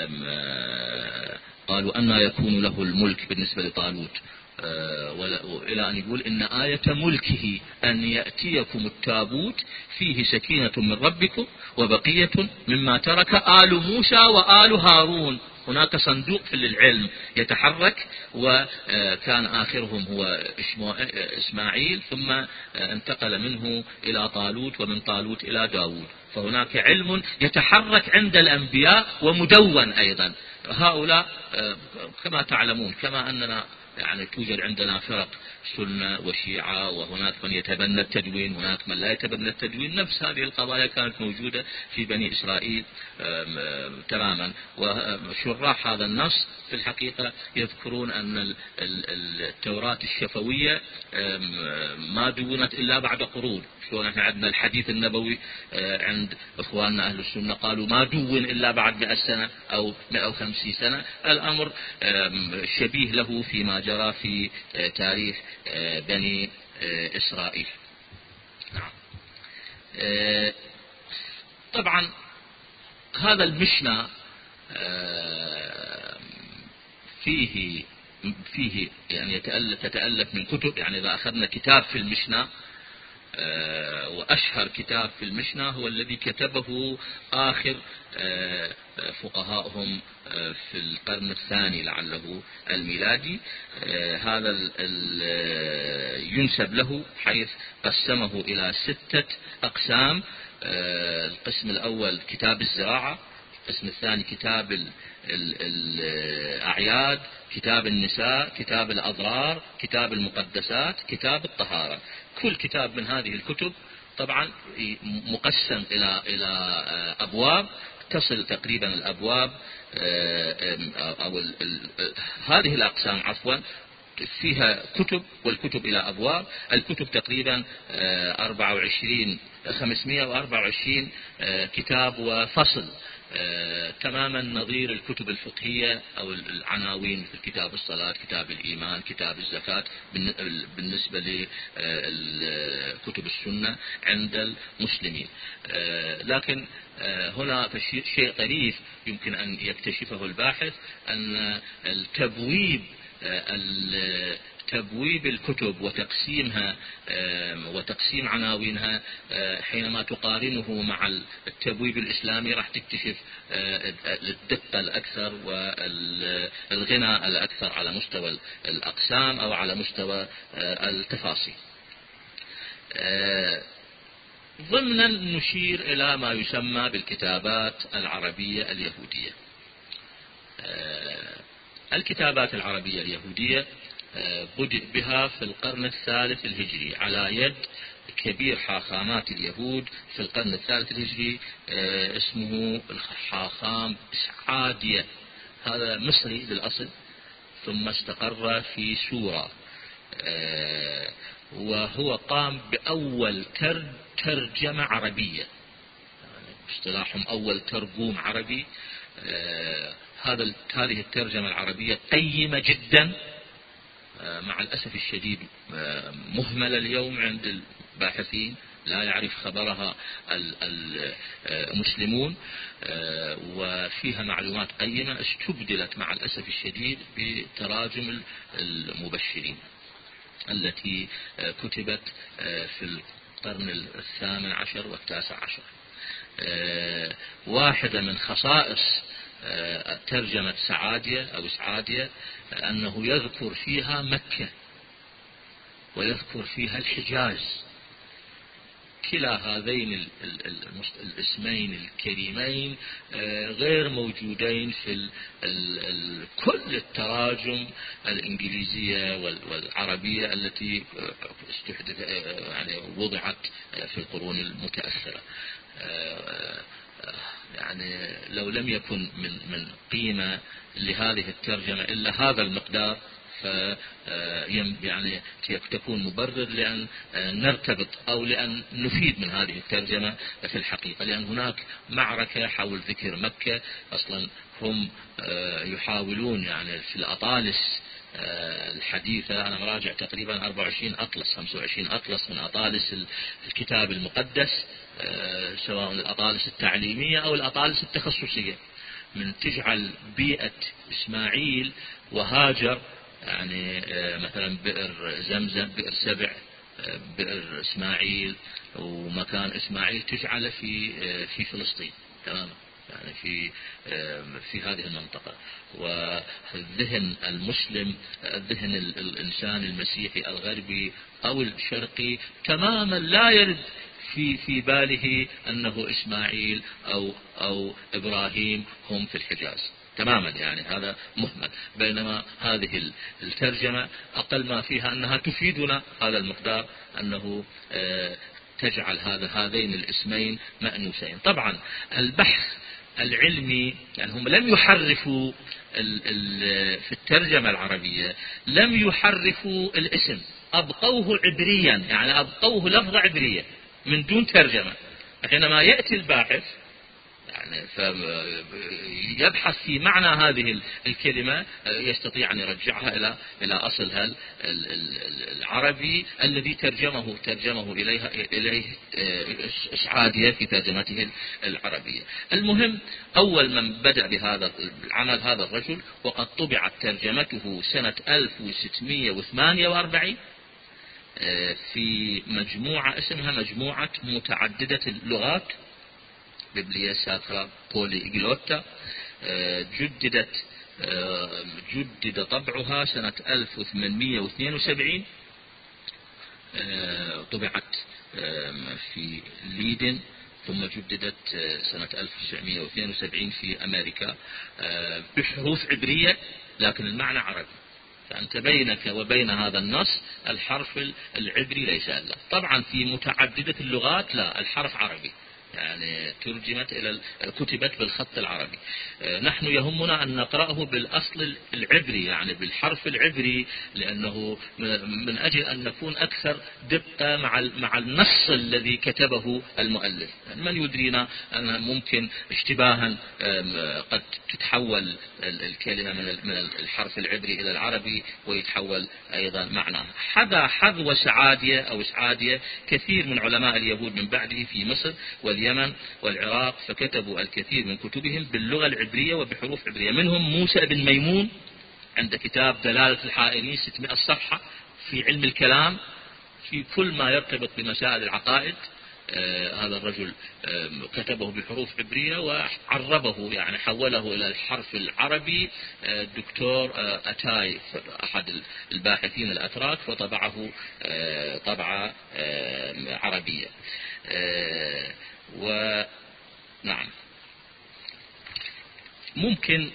قالوا أن يكون له الملك بالنسبة لطالوت، وإلى أن يقول إن آية ملكه أن يأتيكم التابوت فيه سكينة من ربكم وبقية مما ترك آل موسى وآل هارون. هناك صندوق في العلم يتحرك، وكان آخرهم هو إسماعيل، ثم انتقل منه إلى طالوت، ومن طالوت إلى داود. فهناك علم يتحرك عند الأنبياء ومدون أيضا. هؤلاء كما تعلمون، كما أننا يعني توجد عندنا فرق سنة وشيعة، وهناك من يتبنى التدوين، هناك من لا يتبنى التدوين. نفس هذه القضايا كانت موجودة في بني إسرائيل تماما. وشراح هذا النص في الحقيقة يذكرون أن التوراة الشفوية ما دونت إلا بعد قرون. شلون احنا عندنا الحديث النبوي عند إخواننا أهل السنة قالوا ما دون إلا بعد مئة سنة أو مئة وخمسين سنة. الأمر شبيه له فيما جرى في تاريخ بني إسرائيل. نعم. طبعا هذا المشنا فيه فيه يعني تتألف من كتب. يعني إذا أخذنا كتاب في المشنا، وأشهر كتاب في المشنا هو الذي كتبه آخر فقهائهم في القرن الثاني لعله الميلادي. هذا ينسب له، حيث قسمه إلى ستة أقسام. القسم الأول كتاب الزراعة، القسم الثاني كتاب الأعياد، كتاب النساء، كتاب الأضرار، كتاب المقدسات، كتاب الطهارة. كل كتاب من هذه الكتب طبعا مقسم إلى إلى أبواب، تصل تقريبا الأبواب أو هذه الأقسام عفوا فيها كتب، والكتب إلى أبواب. الكتب تقريبا أربعة وعشرين خمسمائة وأربعة وعشرين كتاب وفصل، تماما نظير الكتب الفقهية أو العناوين في كتاب الصلاة، كتاب الإيمان، كتاب الزكاة بالنسبة لكتب السنة عند المسلمين. لكن هنا شيء طريف يمكن أن يكتشفه الباحث، أن التبويب تبويب الكتب وتقسيمها وتقسيم عناوينها حينما تقارنه مع التبويب الإسلامي راح تكتشف الدقة الأكثر والغنى الأكثر على مستوى الأقسام أو على مستوى التفاصيل. ضمنا نشير إلى ما يسمى بالكتابات العربية اليهودية. الكتابات العربية اليهودية بدأ بها في القرن الثالث الهجري على يد كبير حاخامات اليهود في القرن الثالث الهجري، اسمه الحاخام إسعادية. هذا مصري بالأصل ثم استقر في سورة، وهو قام بأول ترجمة عربية، اصطلاحهم أول ترجوم عربي. هذا هذه الترجمة العربية قيمة جدا، مع الأسف الشديد مهملة اليوم عند الباحثين، لا يعرف خبرها المسلمون، وفيها معلومات قيمة استبدلت مع الأسف الشديد بتراجم المبشرين التي كتبت في القرن الثامن عشر والتاسع عشر. واحدة من خصائص ترجمة سعادية أو إسعادية أنه يذكر فيها مكة ويذكر فيها الحجاز. كلا هذين الاسمين الكريمين غير موجودين في كل التراجم الإنجليزية والعربية التي استحدث يعني وضعت في القرون المتأخرة. يعني لو لم يكن من من قيمة لهذه الترجمة إلا هذا المقدار، ف يعني تكون مبرر لأن نرتبط أو لأن نفيد من هذه الترجمة في الحقيقة، لأن هناك معركة حول ذكر مكة. أصلا هم يحاولون يعني في الأطالس الحديثة، أنا مراجع تقريبا أربعة وعشرين أطلس خمسة وعشرين أطلس من أطالس الكتاب المقدس، سواء الأطالس التعليمية أو الأطالس التخصصية، من تجعل بيئة إسماعيل وهاجر، يعني مثلا بئر زمزم، بئر سبع، بئر إسماعيل ومكان إسماعيل تجعل في في فلسطين تماما، يعني في في هذه المنطقة. والذهن المسلم، ذهن الإنسان المسيحي الغربي أو الشرقي تماما لا يرد في في باله أنه إسماعيل أو أو إبراهيم هم في الحجاز تماما، يعني هذا مهمل. بينما هذه الترجمة أقل ما فيها أنها تفيدنا هذا المقدار، أنه تجعل هذا هذين الاسمين مأنوسين. طبعا البحث العلمي يعني هم لم يحرفوا ال ال في الترجمة العربية، لم يحرفوا الاسم، أبقوه عبريا، يعني أبقوه لفظة عبرية من دون ترجمة. حينما يأتي الباحث يعني يبحث في معنى هذه الكلمة يستطيع أن يرجعها إلى إلى أصلها العربي الذي ترجمه ترجمه إليها إليه إسعادية في ترجمته العربية. المهم أول من بدأ بهذا العمل هذا الرجل، وقد طبعت ترجمته سنة ألف وستمائة وثمانية وأربعين في مجموعة اسمها مجموعة متعددة اللغات، ببلية ساكرا بولي إغلوتا. جددت جدد طبعها سنة ألف وثمانمائة واثنين وسبعين، طبعت في ليدن ثم جددت سنة ألف وتسعمائة واثنين وسبعين في أمريكا بحروف عبرية لكن المعنى عربي. فأنت بينك وبين هذا النص الحرف العبري ليس إلا. طبعا في متعددة اللغات لا، الحرف عربي، يعني ترجمت إلى كتبت بالخط العربي. نحن يهمنا أن نقرأه بالأصل العبري، يعني بالحرف العبري، لأنه من أجل أن نكون أكثر دقة مع مع النص الذي كتبه المؤلف. من يدرينا أن ممكن اشتباها قد تتحول الكلمة من الحرف العبري إلى العربي ويتحول أيضا معناه. حذا حذو سعادية أو سعادية كثير من علماء اليهود من بعده في مصر واليمن والعراق، فكتبوا الكثير من كتبهم باللغة العبرية وبحروف عبرية. منهم موسى بن ميمون عند كتاب دلالة الحائرين ستمائة صفحة في علم الكلام في كل ما يرتبط بمسائل العقائد. آه هذا الرجل آه كتبه بحروف عبرية وعربه، يعني حوله إلى الحرف العربي آه الدكتور آه أتاي أحد الباحثين الأتراك، فطبعه آه طبعة آه عربية. آه ونعم ممكن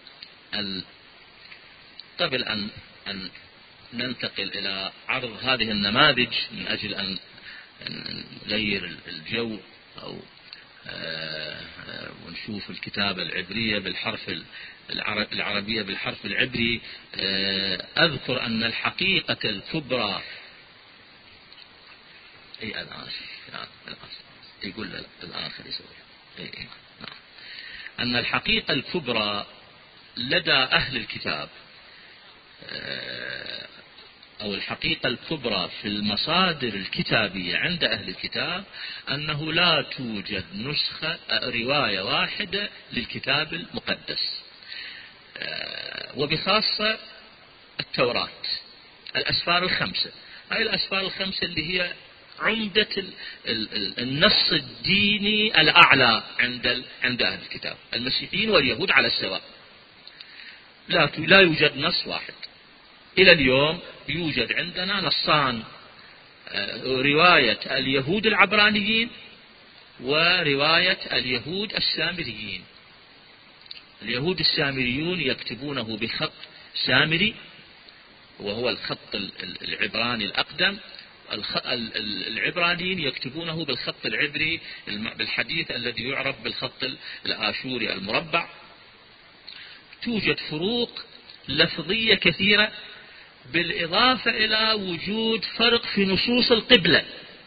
قبل أن أن ننتقل إلى عرض هذه النماذج من أجل أن نغير الجو أو ونشوف الكتابة العبرية بالحرف العربية بالحرف العبري، أذكر أن الحقيقة الكبرى أي الآن يقول الآن خلي يسوي أي نعم أن الحقيقة الكبرى لدى أهل الكتاب أو الحقيقة الكبرى في المصادر الكتابية عند أهل الكتاب أنه لا توجد نسخة رواية واحدة للكتاب المقدس، وبخاصة التوراة الأسفار الخمسة. هاي الأسفار الخمسة اللي هي عمدة النص الديني الأعلى عند عند أهل الكتاب المسيحيين واليهود على السواء. لا لا يوجد نص واحد. إلى اليوم يوجد عندنا نصان، رواية اليهود العبرانيين ورواية اليهود السامريين. اليهود السامريون يكتبونه بخط سامري وهو الخط العبراني الأقدم، العبرانيين يكتبونه بالخط العبري بالحديث الذي يعرف بالخط الآشوري المربع. توجد فروق لفظية كثيرة، بالإضافة إلى وجود فرق في نصوص القبلة.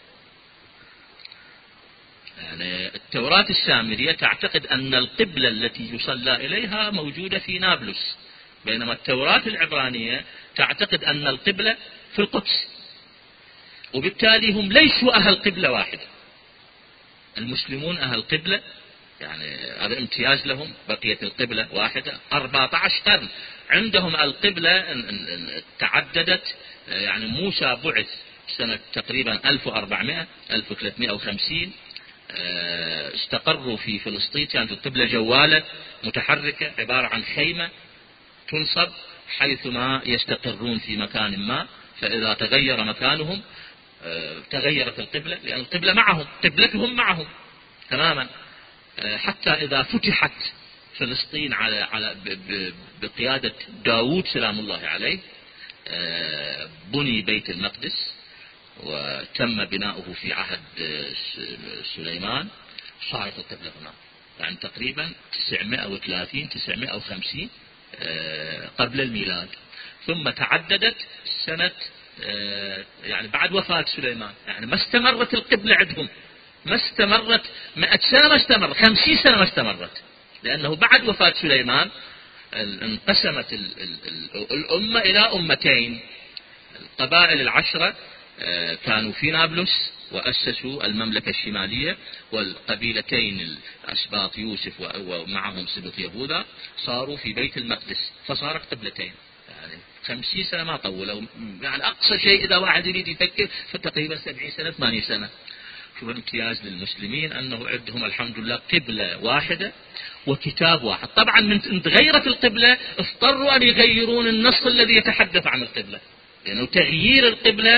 يعني التوراة السامرية تعتقد أن القبلة التي يصلى إليها موجودة في نابلس، بينما التوراة العبرانية تعتقد أن القبلة في القدس، وبالتالي هم ليسوا أهل قبلة واحدة. المسلمون أهل قبلة، يعني هذا امتياز لهم، بقية القبلة واحدة. أربعة عشر قرن عندهم القبلة تعددت، يعني موسى بعث سنة تقريبا ألف وأربعمائة ألف وثلاثمائة وخمسين، استقروا في فلسطين. كانت القبلة جوالة متحركة عبارة عن خيمة تنصب حيثما يستقرون في مكان ما، فإذا تغير مكانهم تغيرت القبلة، لأن القبلة معهم، قبلتهم معهم تماما. حتى إذا فتحت فلسطين على على بقيادة داود سلام الله عليه، بني بيت المقدس وتم بناؤه في عهد سليمان، صارت القبلة هناك، يعني تقريبا تسعمائة وثلاثين تسعمائة وخمسين قبل الميلاد. ثم تعددت سنة يعني بعد وفاة سليمان، يعني ما استمرت القبلة عندهم، ما استمرت مئة سنة، ما استمرت خمسين سنة، ما استمرت، لأنه بعد وفاة سليمان انقسمت الأمة إلى أمتين. القبائل العشرة كانوا في نابلس وأسسوا المملكة الشمالية، والقبيلتين أسباط يوسف ومعهم سبط يهوذا صاروا في بيت المقدس، فصارت قبلتين. يعني خمسين سنة ما طولوا، يعني أقصى شيء إذا واحد يريد يفكر فتقريبا سبعين سنة ثمانين سنة. شوف الامتياز للمسلمين أنه عندهم الحمد لله قبلة واحدة وكتاب واحد. طبعا من تغيرت القبلة اضطروا أن يغيرون النص الذي يتحدث عن القبلة، لأنه يعني تغيير القبلة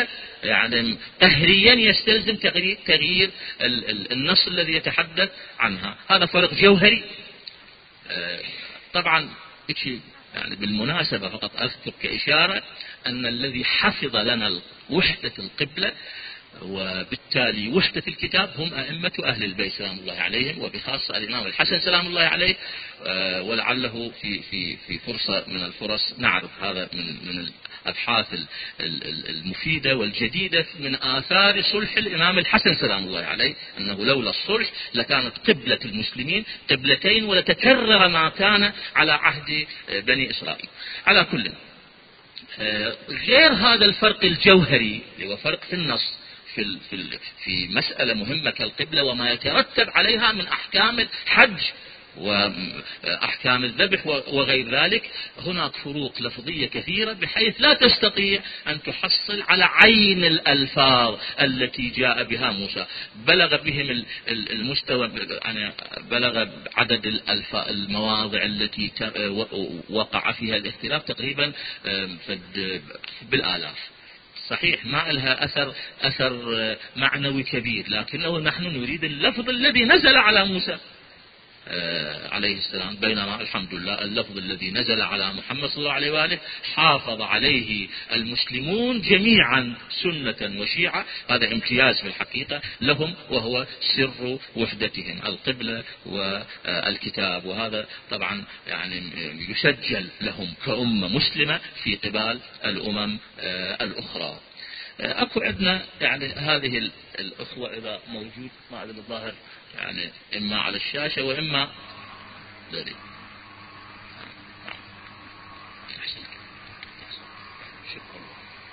يعني قهريا يستلزم تغيير, تغيير النص الذي يتحدث عنها. هذا فرق جوهري. طبعا يعني بالمناسبة فقط أذكر كإشارة أن الذي حفظ لنا وحدة القبلة وبالتالي وحدة الكتاب هم أئمة أهل البيت سلام الله عليهم، وبخاصة الإمام الحسن سلام الله عليه. ولعله في في في فرصة من الفرص نعرض هذا من من الأبحاث المفيدة والجديدة من آثار صلح الإمام الحسن سلام الله عليه، أنه لولا الصلح لكانت قبلة المسلمين قبلتين ولتكرر ما كان على عهد بني إسرائيل. على كل، غير هذا الفرق الجوهري اللي هو فرق في النص في في في مسألة مهمة كالقبلة وما يترتب عليها من أحكام الحج وأحكام الذبح وغير ذلك، هناك فروق لفظية كثيرة بحيث لا تستطيع أن تحصل على عين الألفاظ التي جاء بها موسى. بلغ بهم المستوى، يعني بلغ عدد المواضع التي وقع فيها الاختلاف تقريبا بالآلاف. صحيح ما لها أثر أثر معنوي كبير، لكنه نحن نريد اللفظ الذي نزل على موسى عليه السلام، بينما الحمد لله اللفظ الذي نزل على محمد صلى الله عليه وآله حافظ عليه المسلمون جميعا سنة وشيعة. هذا امتياز في الحقيقة لهم، وهو سر وحدتهم القبلة والكتاب، وهذا طبعا يعني يسجل لهم كأمة مسلمة في قبال الأمم الأخرى. أكو عندنا يعني هذه الأخوة إذا موجود ما أدري الظاهر يعني إما على الشاشة وإما ذلك. شكرا.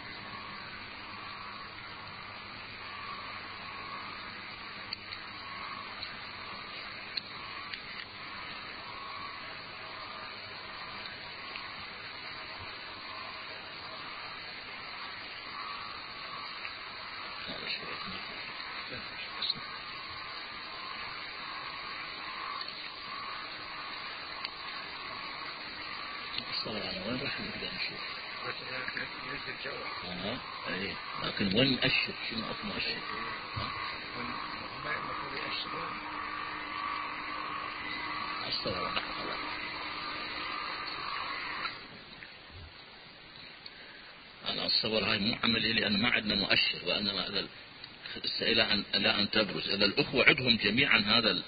وين راح نبدأ نشوف؟ آه. أيه. لكن وين أشر؟ شنو أسمى أشر؟ ما المفروض يأشرون؟ الصورة خلاص. أنا الصور هاي مو عملي لي، أنا ما عندنا مؤشر، وأنما هذا إلى أن لا أن تبرز. إذا الأخوة عندهم جميعا هذا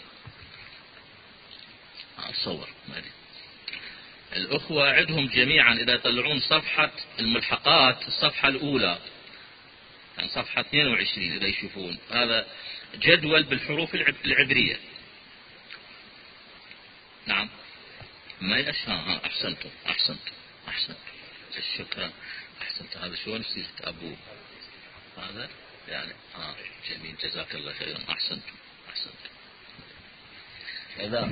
الصور مالي. الأخوة عندهم جميعا إذا يطلعون صفحة الملحقات الصفحة الأولى يعني صفحة اثنين وعشرين إذا يشوفون هذا جدول بالحروف العبرية. نعم ما يشهى. أحسنتم أحسنتم أحسنتم الشكرا أحسنت. هذا شو نسيت أبوه هذا يعني آه جميل جزاك الله خيرا. أحسنتم أحسنتم. إذا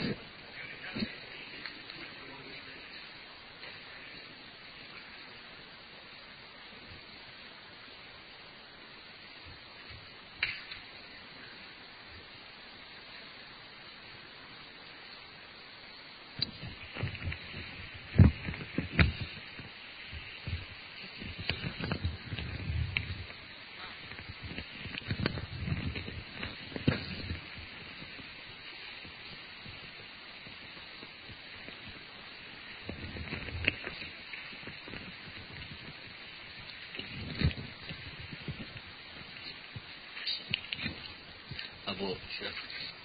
أبو شيخ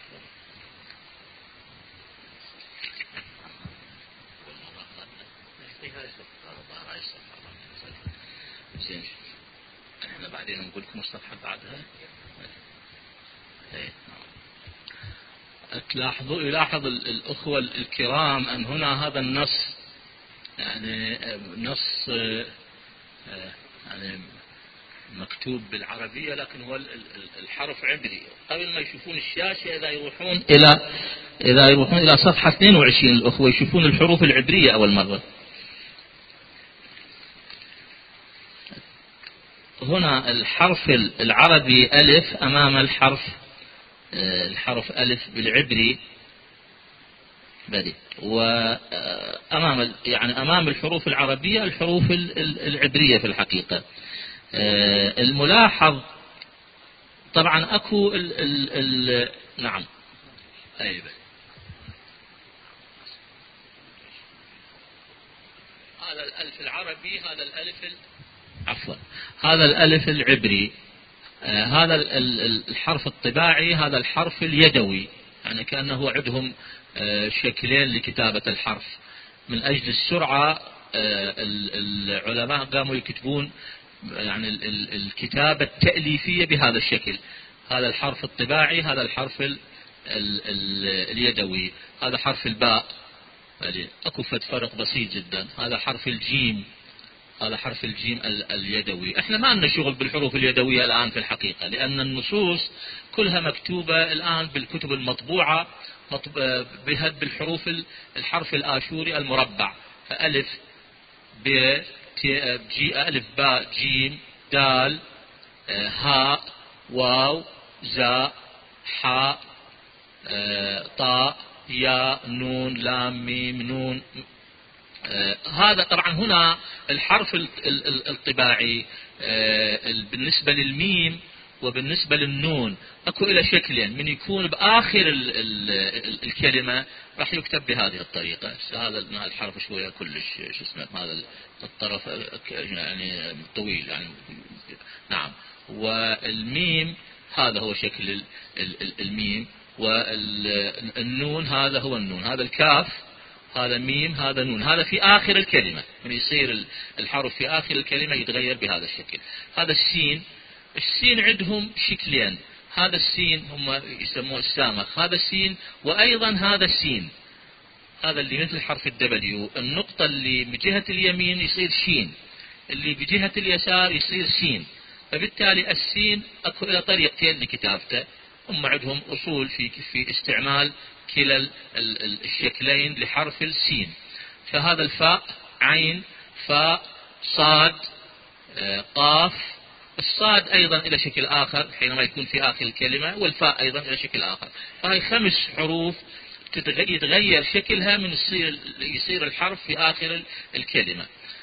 زين احنا بعدين نقول لكم الصفحة بعدها. تلاحظوا يلاحظ الأخوة الكرام أن هنا هذا النص يعني نص يعني مكتوب بالعربية لكن هو الحرف عبري. قبل ما يشوفون الشاشة إذا يروحون إلى إذا يروحون إلى صفحة اثنين وعشرين الأخوة يشوفون الحروف العبرية أول مرة. هنا الحرف العربي ألف أمام الحرف الحرف ألف بالعبري بدي، وأمام يعني أمام الحروف العربية الحروف العبرية في الحقيقة. الملاحظ طبعا اكو ال ال ال نعم أيوة. هذا الألف العربي، هذا الألف عفوا هذا الألف العبري، آه هذا الحرف الطباعي، هذا الحرف اليدوي، يعني كأنه عندهم آه شكلين لكتابة الحرف. من أجل السرعة آه العلماء قاموا يكتبون يعني الكتابة التأليفية بهذا الشكل، هذا الحرف الطباعي، هذا الحرف ال ال ال اليدوي، هذا حرف الباء، اكو فرق بسيط جدا. هذا حرف الجيم، هذا حرف الجيم اليدوي. احنا ما عندنا شغل بالحروف اليدوية الآن في الحقيقة، لأن النصوص كلها مكتوبة الآن بالكتب المطبوعة بهد بالحروف الحرف الآشوري المربع، فألف ب جي ألف باء جيم دال هاء واو زاء حاء طاء ياء نون لام ميم نون. آه هذا طبعا هنا الحرف الطباعي آه بالنسبة للميم وبالنسبة للنون اكو إلى شكلين، من يكون بآخر ال ال ال الكلمة راح يكتب بهذه الطريقة. هذا الحرف شوية كلش شو اسمه، هذا الطرف يعني طويل يعني نعم. والميم هذا هو شكل الميم، والنون هذا هو النون، هذا الكاف، هذا ميم، هذا نون، هذا في آخر الكلمة. من يصير الحرف في آخر الكلمة يتغير بهذا الشكل. هذا السين، السين عندهم شكلين، هذا السين هم يسموه السامخ، هذا السين، وأيضا هذا السين، هذا اللي مثل حرف الدبليو، النقطة اللي بجهة اليمين يصير شين، اللي بجهة اليسار يصير سين. فبالتالي السين اكو إلى طريقتين لكتابته، هم عندهم أصول في في استعمال كلا الشكلين لحرف السين. فهذا الفاء عين فاء صاد قاف، الصاد أيضا إلى شكل آخر حينما يكون في آخر الكلمة، والفاء أيضا إلى شكل آخر. فهي خمس حروف يتغير شكلها من يصير يصير الحرف في آخر الكلمة.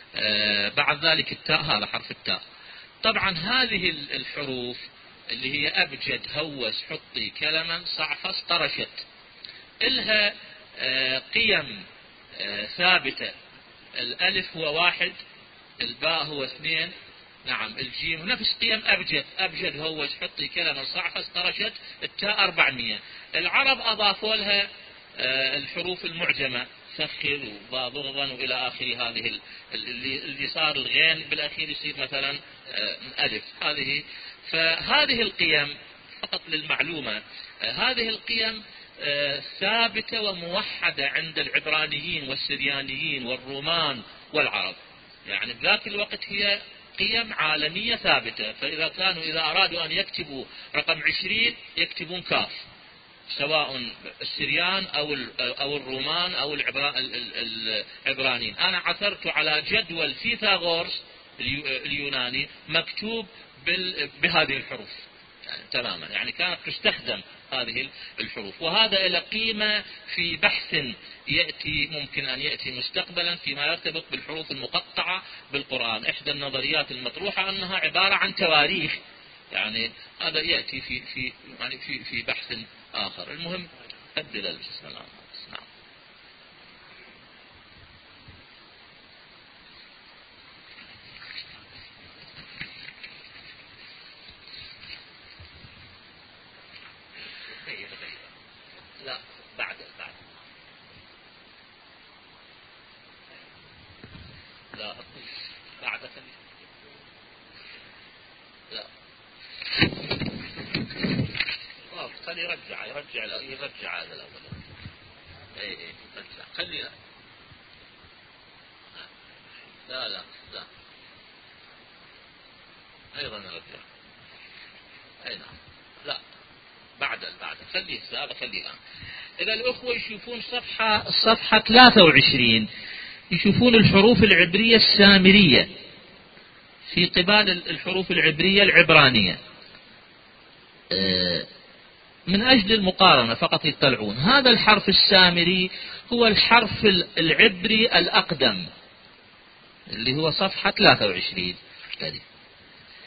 بعد ذلك التاء، هذا حرف التاء. طبعا هذه الحروف اللي هي أبجد هوس حطي كلما صعفص طرشت، إلها قيم ثابتة. الألف هو واحد، الباء هو اثنين، نعم الجيم نفس قيم أبجد، أبجد هوس حطي كلما صعفص طرشت. التاء أربعمية. العرب أضافوا لها الحروف المعجمة، فخذ وضغضا وإلى آخر هذه اللي, اللي صار الغين بالأخير يصير مثلا ألف. هذه فهذه القيم فقط للمعلومة، هذه القيم ثابتة وموحدة عند العبرانيين والسريانيين والرومان والعرب، يعني بذاك الوقت هي قيم عالمية ثابتة. فإذا كانوا إذا أرادوا أن يكتبوا رقم عشرين يكتبون كاف، سواء السريان أو أو الرومان أو العبرانيين. أنا عثرت على جدول فيثاغورس اليوناني مكتوب بهذه الحروف يعني تماما، يعني كانت تستخدم هذه الحروف. وهذا إلى قيمة في بحث يأتي ممكن أن يأتي مستقبلا فيما يرتبط بالحروف المقطعة بالقرآن. إحدى النظريات المطروحة أنها عبارة عن تواريخ، يعني هذا يأتي في في يعني في في بحث آخر. المهم أدل الجسم الآن. نعم. لا بعد بعد لا بعد لا خلي يرجع يرجع يرجع هذا الأول. اي اي يرجع خلي لا لا لا, لا. أيضا يرجع. أي نعم لا بعد بعد خليه هذا خليه الآن. إذا الأخوة يشوفون صفحة صفحة ثلاثة وعشرين يشوفون الحروف العبرية السامرية في قبال الحروف العبرية العبرانية، من أجل المقارنة فقط يطلعون. هذا الحرف السامري هو الحرف العبري الأقدم اللي هو صفحة ثلاثة وعشرين.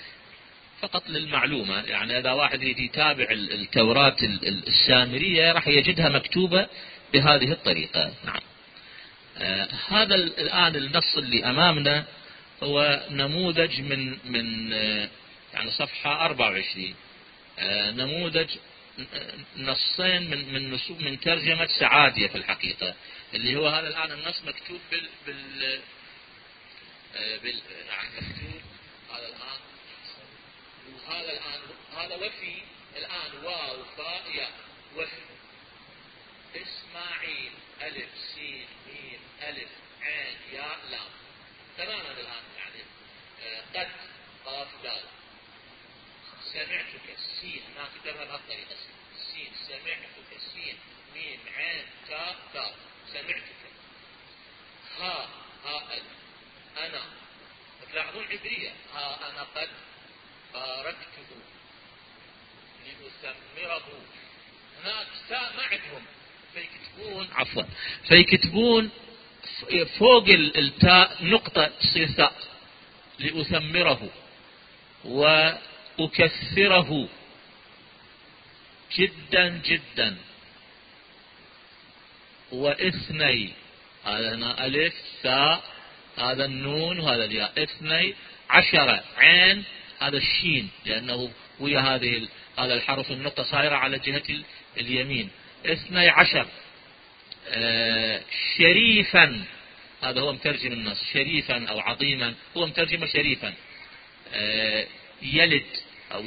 فقط للمعلومة، يعني إذا واحد يجي يتابع التوراة السامرية راح يجدها مكتوبة بهذه الطريقة. نعم. آه هذا الآن النص اللي أمامنا هو نموذج من من آه يعني صفحة أربعة وعشرين، آه نموذج نصين من من من ترجمة سعادية في الحقيقة، اللي هو هذا الآن النص مكتوب بال بال, آه بال يعني مكتوب هذا الآن، وهذا الآن هذا وفي الآن واو فاء ياء وفي إسماعيل ألف سين ميم ألف عين ياء لام تماما الآن، يعني آه قد قاف دال سمعتك سين ما كتبها بهالطريقة سين سمعتك سين ميم عين تاء دال سمعتك ها ها ألف أنا تلاحظون عبرية ها أنا قد باركته لأثمره، هناك تاء ما عندهم فيكتبون عفوا فيكتبون فوق التاء نقطة تصير ثاء لأثمره وأكثره جدا جدا واثني، هذا هنا ألف ثاء هذا النون وهذا الياء اثني عشرة عين هذا الشين لأنه ويا هذه هذا الحرف النقطة صايرة على جهة اليمين اثني عشر آه شريفا، هذا هو مترجم النص شريفا أو عظيما، هو مترجمه شريفا آه يلد أو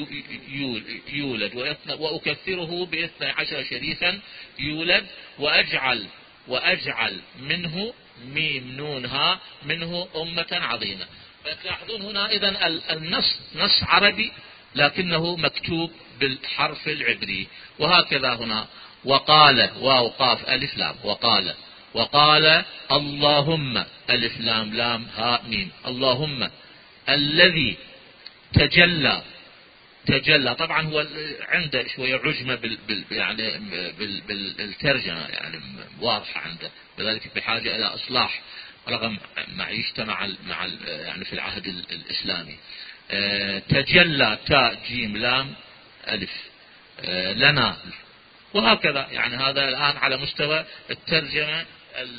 يولد وأكثره باثني عشر شريفا يولد وأجعل وأجعل منه ميم نونها منه أمة عظيمة. فتلاحظون هنا إذن النص نص عربي لكنه مكتوب بالحرف العبري. وهكذا هنا وقال واو قاف ألف لام وقال وقال اللهم ألف لام لام هاء ميم اللهم الذي تجلى تجلى، طبعا هو عنده شوية عجمة بال بال يعني بال بالترجمة يعني واضحة عنده، لذلك بحاجة إلى إصلاح رغم معيشته مع مع يعني في العهد الإسلامي. أه تجلى تاء جيم لام ألف أه لنا، وهكذا يعني هذا الآن على مستوى الترجمة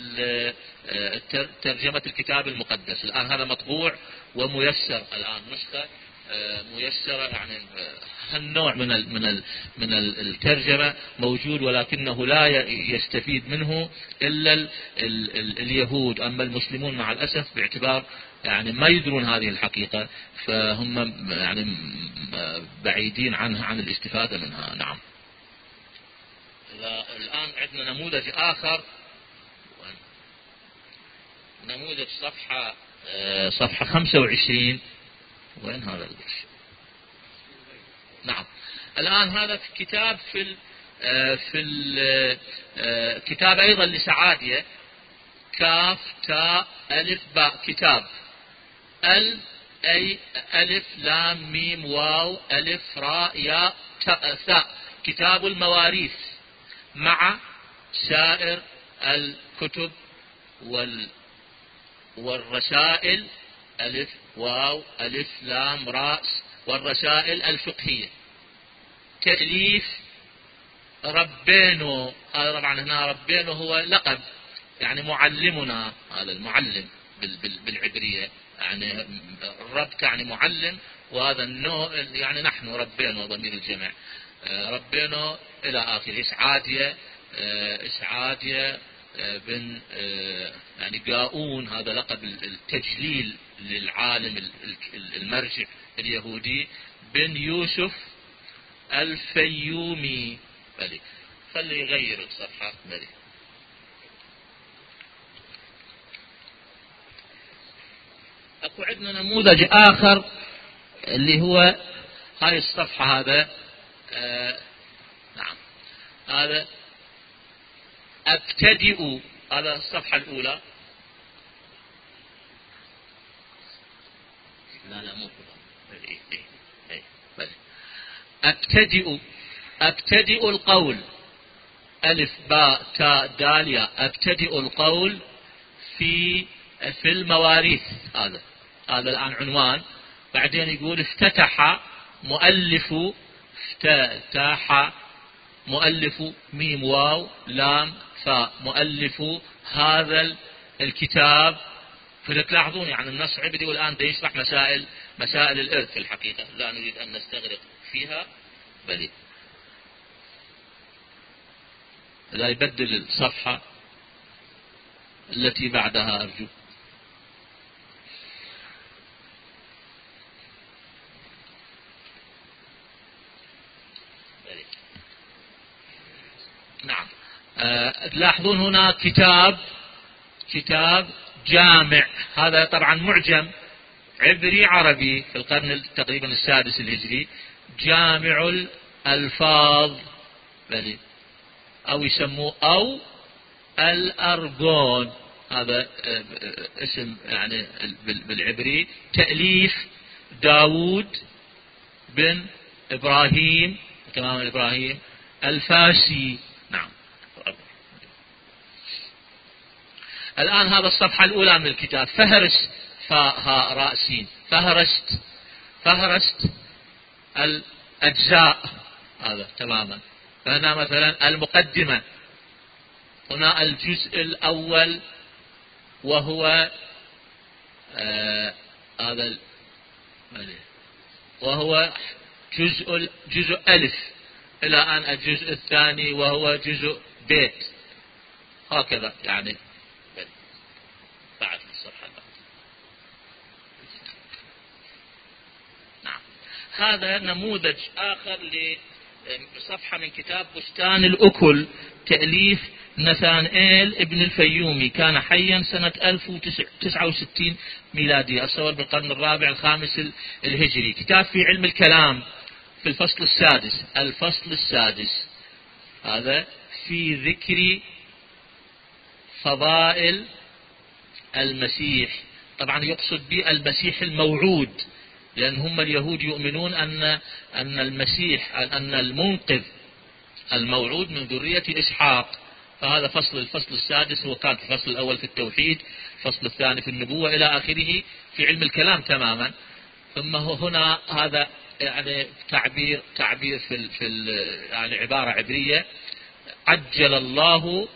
ترجمة الكتاب المقدس. الآن هذا مطبوع وميسر الآن نسخة ميسرة، يعني هالنوع من ال من ال من الترجمة موجود ولكنه لا يستفيد منه إلا ال ال ال اليهود، أما المسلمون مع الأسف باعتبار يعني ما يدرون هذه الحقيقة فهم يعني بعيدين عنها عن الاستفادة منها. نعم. الآن عندنا نموذج آخر، نموذج صفحة صفحة خمسة وعشرين. وين هذا البرش؟ نعم. الآن هذا في كتاب في ال في ال كتاب أيضا لسعادية كاف تاء ألف باء كتاب ال أي ألف لام ميم واو ألف راء ياء ثاء كتاب المواريث مع سائر الكتب وال والرسائل ألف واو ألف لام راء والرسائل الفقهية. تأليف ربينو، هذا طبعا هنا ربينو هو لقب يعني معلمنا، هذا المعلم بالعبرية يعني الرب يعني معلم، وهذا النوع يعني نحن ربينو ضمير الجمع ربينو إلى آخره. إسعادية إسعادية بن يعني قاؤون، هذا لقب التجليل للعالم المرجع اليهودي بن يوسف الفيومي. بلي خلي يغير الصفحة. بلي اكو عندنا نموذج اخر اللي هو هاي الصفحة هذا آه نعم هذا ابتدئ، هذا الصفحة الاولى. لا لا مو بلي بلي بلي ابتدئ ابتدئ القول ألف باء تاء دال ياء ابتدئ القول في في المواريث. هذا هذا الآن عنوان بعدين يقول افتتح مؤلف، افتتح مؤلف ميم واو لام فاء مؤلف هذا الكتاب. فتلاحظون يعني النص عبري، والآن ده يشرح مسائل مسائل الإرث في الحقيقة، لا نريد أن نستغرق فيها بل لا يبدل الصفحة التي بعدها أرجو. نعم. أه تلاحظون هنا كتاب كتاب جامع، هذا طبعا معجم عبري عربي في القرن تقريبا السادس الهجري، جامع الألفاظ بل أو يسموه أو الأرجون، هذا اسم يعني بالعبري، تأليف داود بن إبراهيم تمام إبراهيم الفاسي. نعم. الآن هذا الصفحة الأولى من الكتاب، فهرس فاء هاء راء سين، فهرست فهرست الأجزاء هذا تماما. فهنا مثلا المقدمة، هنا الجزء الأول وهو آه هذا وهو جزء جزء ألف، إلى أن الجزء الثاني وهو جزء بيت، هكذا يعني بعد الصفحة. نعم. هذا نموذج آخر لصفحة من كتاب بستان الأكل، تأليف نثانئيل ابن الفيومي، كان حيا سنة ألف وتسعة وستين ميلادي، أصور بالقرن الرابع الخامس الهجري. كتاب في علم الكلام في الفصل السادس الفصل السادس هذا في ذكر فضائل المسيح، طبعا يقصد به المسيح الموعود، لأن هم اليهود يؤمنون أن أن المسيح أن المنقذ الموعود من ذرية إسحاق. فهذا فصل الفصل السادس، هو كان في الفصل الأول في التوحيد، الفصل الثاني في النبوة إلى آخره في علم الكلام تماما. ثم هنا هذا يعني تعبير تعبير في ال في ال يعني عبارة عبرية، عجل الله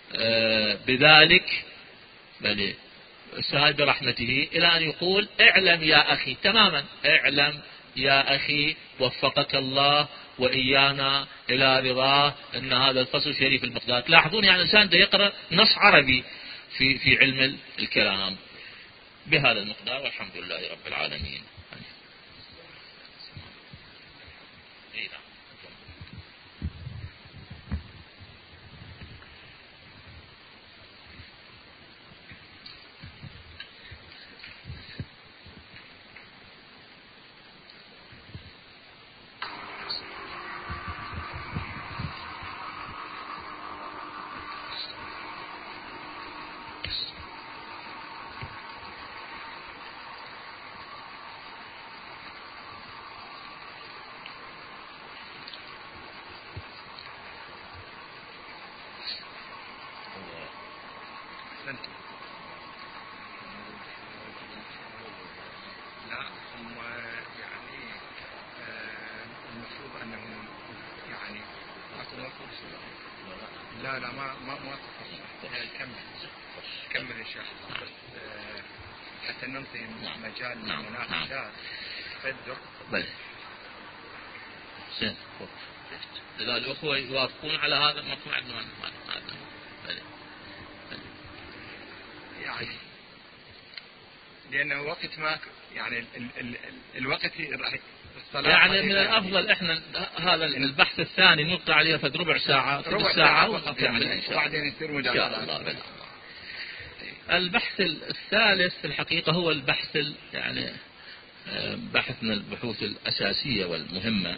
بذلك بل سائل برحمته، إلى أن يقول اعلم يا أخي تماما، اعلم يا أخي وفقك الله وإيانا إلى رضاه أن هذا الفصل شريف المقدار. تلاحظون يعني الإنسان ده يقرأ نص عربي في في علم الكلام بهذا المقدار، والحمد لله رب العالمين. لا هم يعني آه المفروض انهم يعني اكو موقف. لا لا ما ما ما كمل كمل ان شاء الله، بس آه حتى ننطي مجال للمناقشات. تفضل. بل إذا الأخوة يوافقون على هذا ما كنا عندنا يعني، لأنه وقت ما يعني ال ال ال الوقت يعني من الأفضل إحنا هذا البحث الثاني نلقى عليه فد ربع ساعة ربع ساعة وبعدين يصير مجال. البحث الثالث في الحقيقة هو البحث يعني بحث من البحوث الأساسية والمهمة،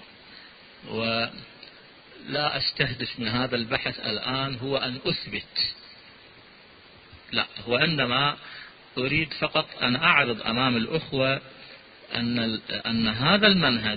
ولا أستهدف من هذا البحث الآن هو أن أثبت، لا، هو عندما أريد فقط أن أعرض أمام الأخوة أن أن هذا المنهج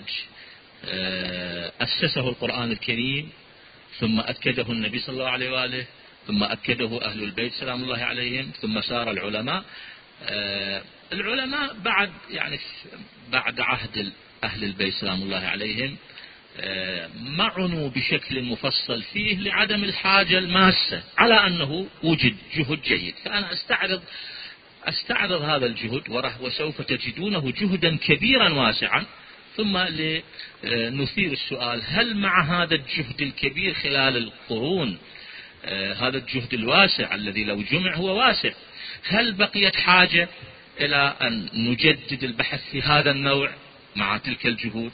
أسسه القرآن الكريم، ثم أكده النبي صلى الله عليه وآله، ثم أكده أهل البيت سلام الله عليهم، ثم سار العلماء. العلماء بعد يعني بعد عهد أهل البيت سلام الله عليهم ما عنوا بشكل مفصل فيه لعدم الحاجة الماسة على أنه وجد جهد جيد. فأنا أستعرض أستعرض هذا الجهد وسوف تجدونه جهدا كبيرا واسعا، ثم نثير السؤال: هل مع هذا الجهد الكبير خلال القرون، هذا الجهد الواسع الذي لو جمع هو واسع، هل بقيت حاجة إلى أن نجدد البحث في هذا النوع مع تلك الجهود؟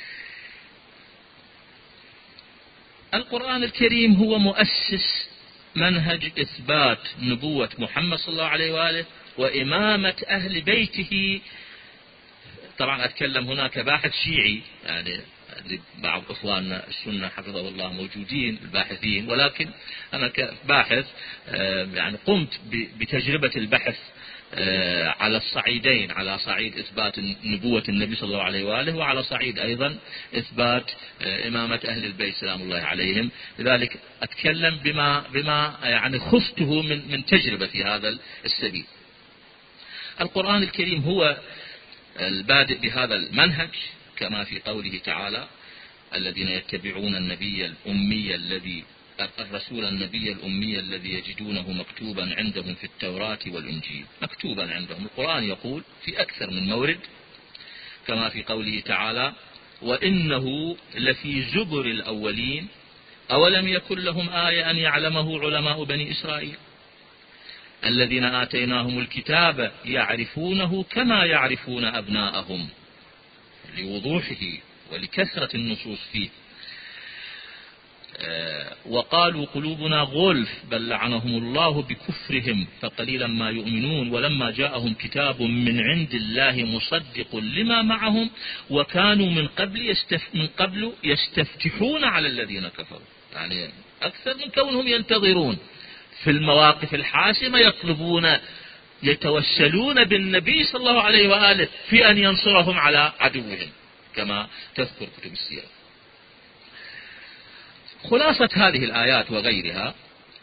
القرآن الكريم هو مؤسس منهج إثبات نبوة محمد صلى الله عليه وآله وإمامة أهل بيته. طبعا أتكلم هنا كباحث شيعي، يعني بعض إخواننا السنة حفظه الله موجودين الباحثين، ولكن أنا كباحث يعني قمت بتجربة البحث على الصعيدين، على صعيد إثبات نبوة النبي صلى الله عليه وآله، وعلى صعيد أيضا إثبات إمامة أهل البيت سلام الله عليهم. لذلك أتكلم بما بما يعني خفته من من تجربة في هذا السبيل. القرآن الكريم هو البادئ بهذا المنهج، كما في قوله تعالى: الذين يتبعون النبي الأمي الذي الرسول النبي الأمي الذي يجدونه مكتوبا عندهم في التوراة والإنجيل. مكتوبا عندهم، القرآن يقول في أكثر من مورد، كما في قوله تعالى: وإنه لفي زبر الأولين أولم يكن لهم آية أن يعلمه علماء بني إسرائيل الذين آتيناهم الكتاب يعرفونه كما يعرفون أبناءهم، لوضوحه ولكثرة النصوص فيه. وقالوا قلوبنا غلف بل لعنهم الله بكفرهم فقليلا ما يؤمنون ولما جاءهم كتاب من عند الله مصدق لما معهم وكانوا من قبل يستف من قبل يستفتحون على الذين كفروا. يعني أكثر من كونهم ينتظرون في المواقف الحاسمة، يطلبون يتوسلون بالنبي صلى الله عليه وآله في أن ينصرهم على عدوهم، كما تذكر كتب السيرة. خلاصة هذه الآيات وغيرها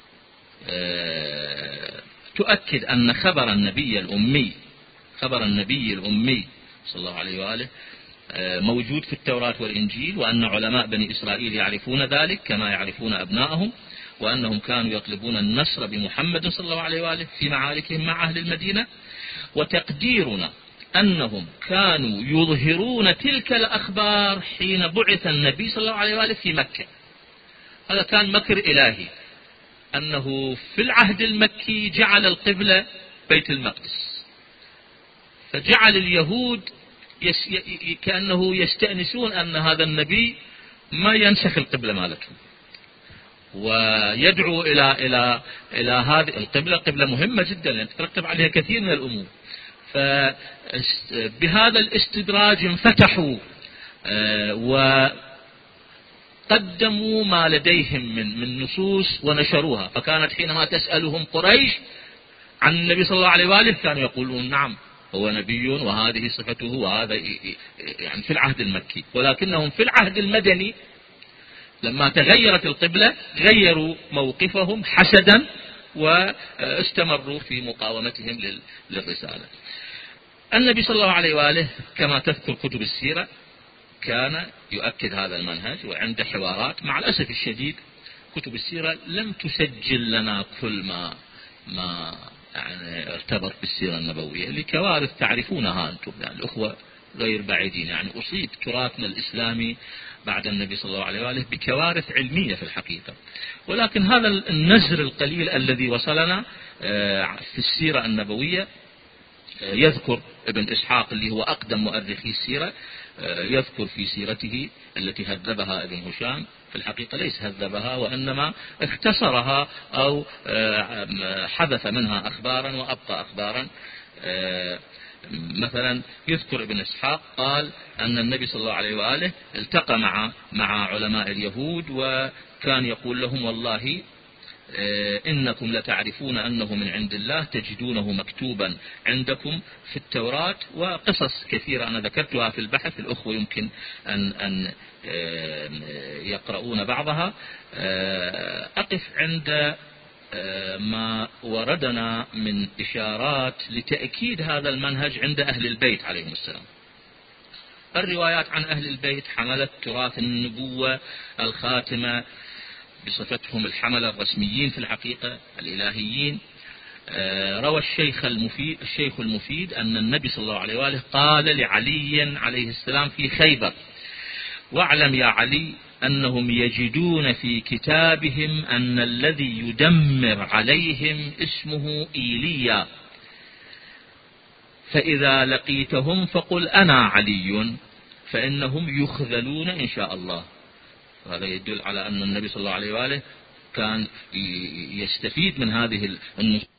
تؤكد أن خبر النبي الأمي خبر النبي الأمي صلى الله عليه وآله موجود في التوراة والإنجيل، وأن علماء بني إسرائيل يعرفون ذلك كما يعرفون أبنائهم، وأنهم كانوا يطلبون النصر بمحمد صلى الله عليه وآله في معاركهم مع أهل المدينة. وتقديرنا أنهم كانوا يظهرون تلك الأخبار حين بعث النبي صلى الله عليه وآله في مكة. هذا كان مكر إلهي، أنه في العهد المكي جعل القبلة بيت المقدس، فجعل اليهود يس كأنه يستأنسون أن هذا النبي ما ينسخ القبلة مالتهم، ويدعو إلى إلى إلى هذه القبلة. قبلة مهمة جدا لأن ترتب عليها كثير من الأمور. فبهذا الاستدراج انفتحوا وقدموا ما لديهم من من نصوص ونشروها. فكانت حينما تسألهم قريش عن النبي صلى الله عليه وآله كانوا يقولون نعم هو نبي وهذه صفته، وهذا يعني في العهد المكي. ولكنهم في العهد المدني لما تغيرت القبلة غيروا موقفهم حسدا واستمروا في مقاومتهم للرسالة. النبي صلى الله عليه وآله كما تذكر كتب السيرة كان يؤكد هذا المنهج، وعند حوارات مع الأسف الشديد كتب السيرة لم تسجل لنا كل ما ما يعني ارتبط بالسيرة النبوية لكوارث تعرفونها أنتم، يعني الأخوة غير بعيدين. يعني أصيب تراثنا الإسلامي بعد النبي صلى الله عليه وآله بكوارث علمية في الحقيقة. ولكن هذا النزر القليل الذي وصلنا في السيرة النبوية، يذكر ابن إسحاق اللي هو أقدم مؤرخي السيرة، يذكر في سيرته التي هذبها ابن هشام، في الحقيقة ليس هذبها وإنما اختصرها أو حذف منها أخبارا وأبقى أخبارا. مثلا يذكر ابن إسحاق قال أن النبي صلى الله عليه وآله التقى مع مع علماء اليهود، وكان يقول لهم والله إنكم لتعرفون أنه من عند الله تجدونه مكتوبا عندكم في التوراة. وقصص كثيرة أنا ذكرتها في البحث، الأخوة يمكن أن أن يقرؤون بعضها. أقف عند ما وردنا من إشارات لتأكيد هذا المنهج عند أهل البيت عليهم السلام. فالروايات عن أهل البيت حملت تراث النبوة الخاتمة بصفتهم الحملة الرسميين في الحقيقة الإلهيين. روى الشيخ المفيد, الشيخ المفيد أن النبي صلى الله عليه وآله قال لعلي عليه السلام في خيبر: واعلم يا علي أنهم يجدون في كتابهم أن الذي يدمر عليهم اسمه إيليا، فإذا لقيتهم فقل أنا علي، فإنهم يخذلون إن شاء الله. هذا يدل على أن النبي صلى الله عليه وآله كان يستفيد من هذه النصوص.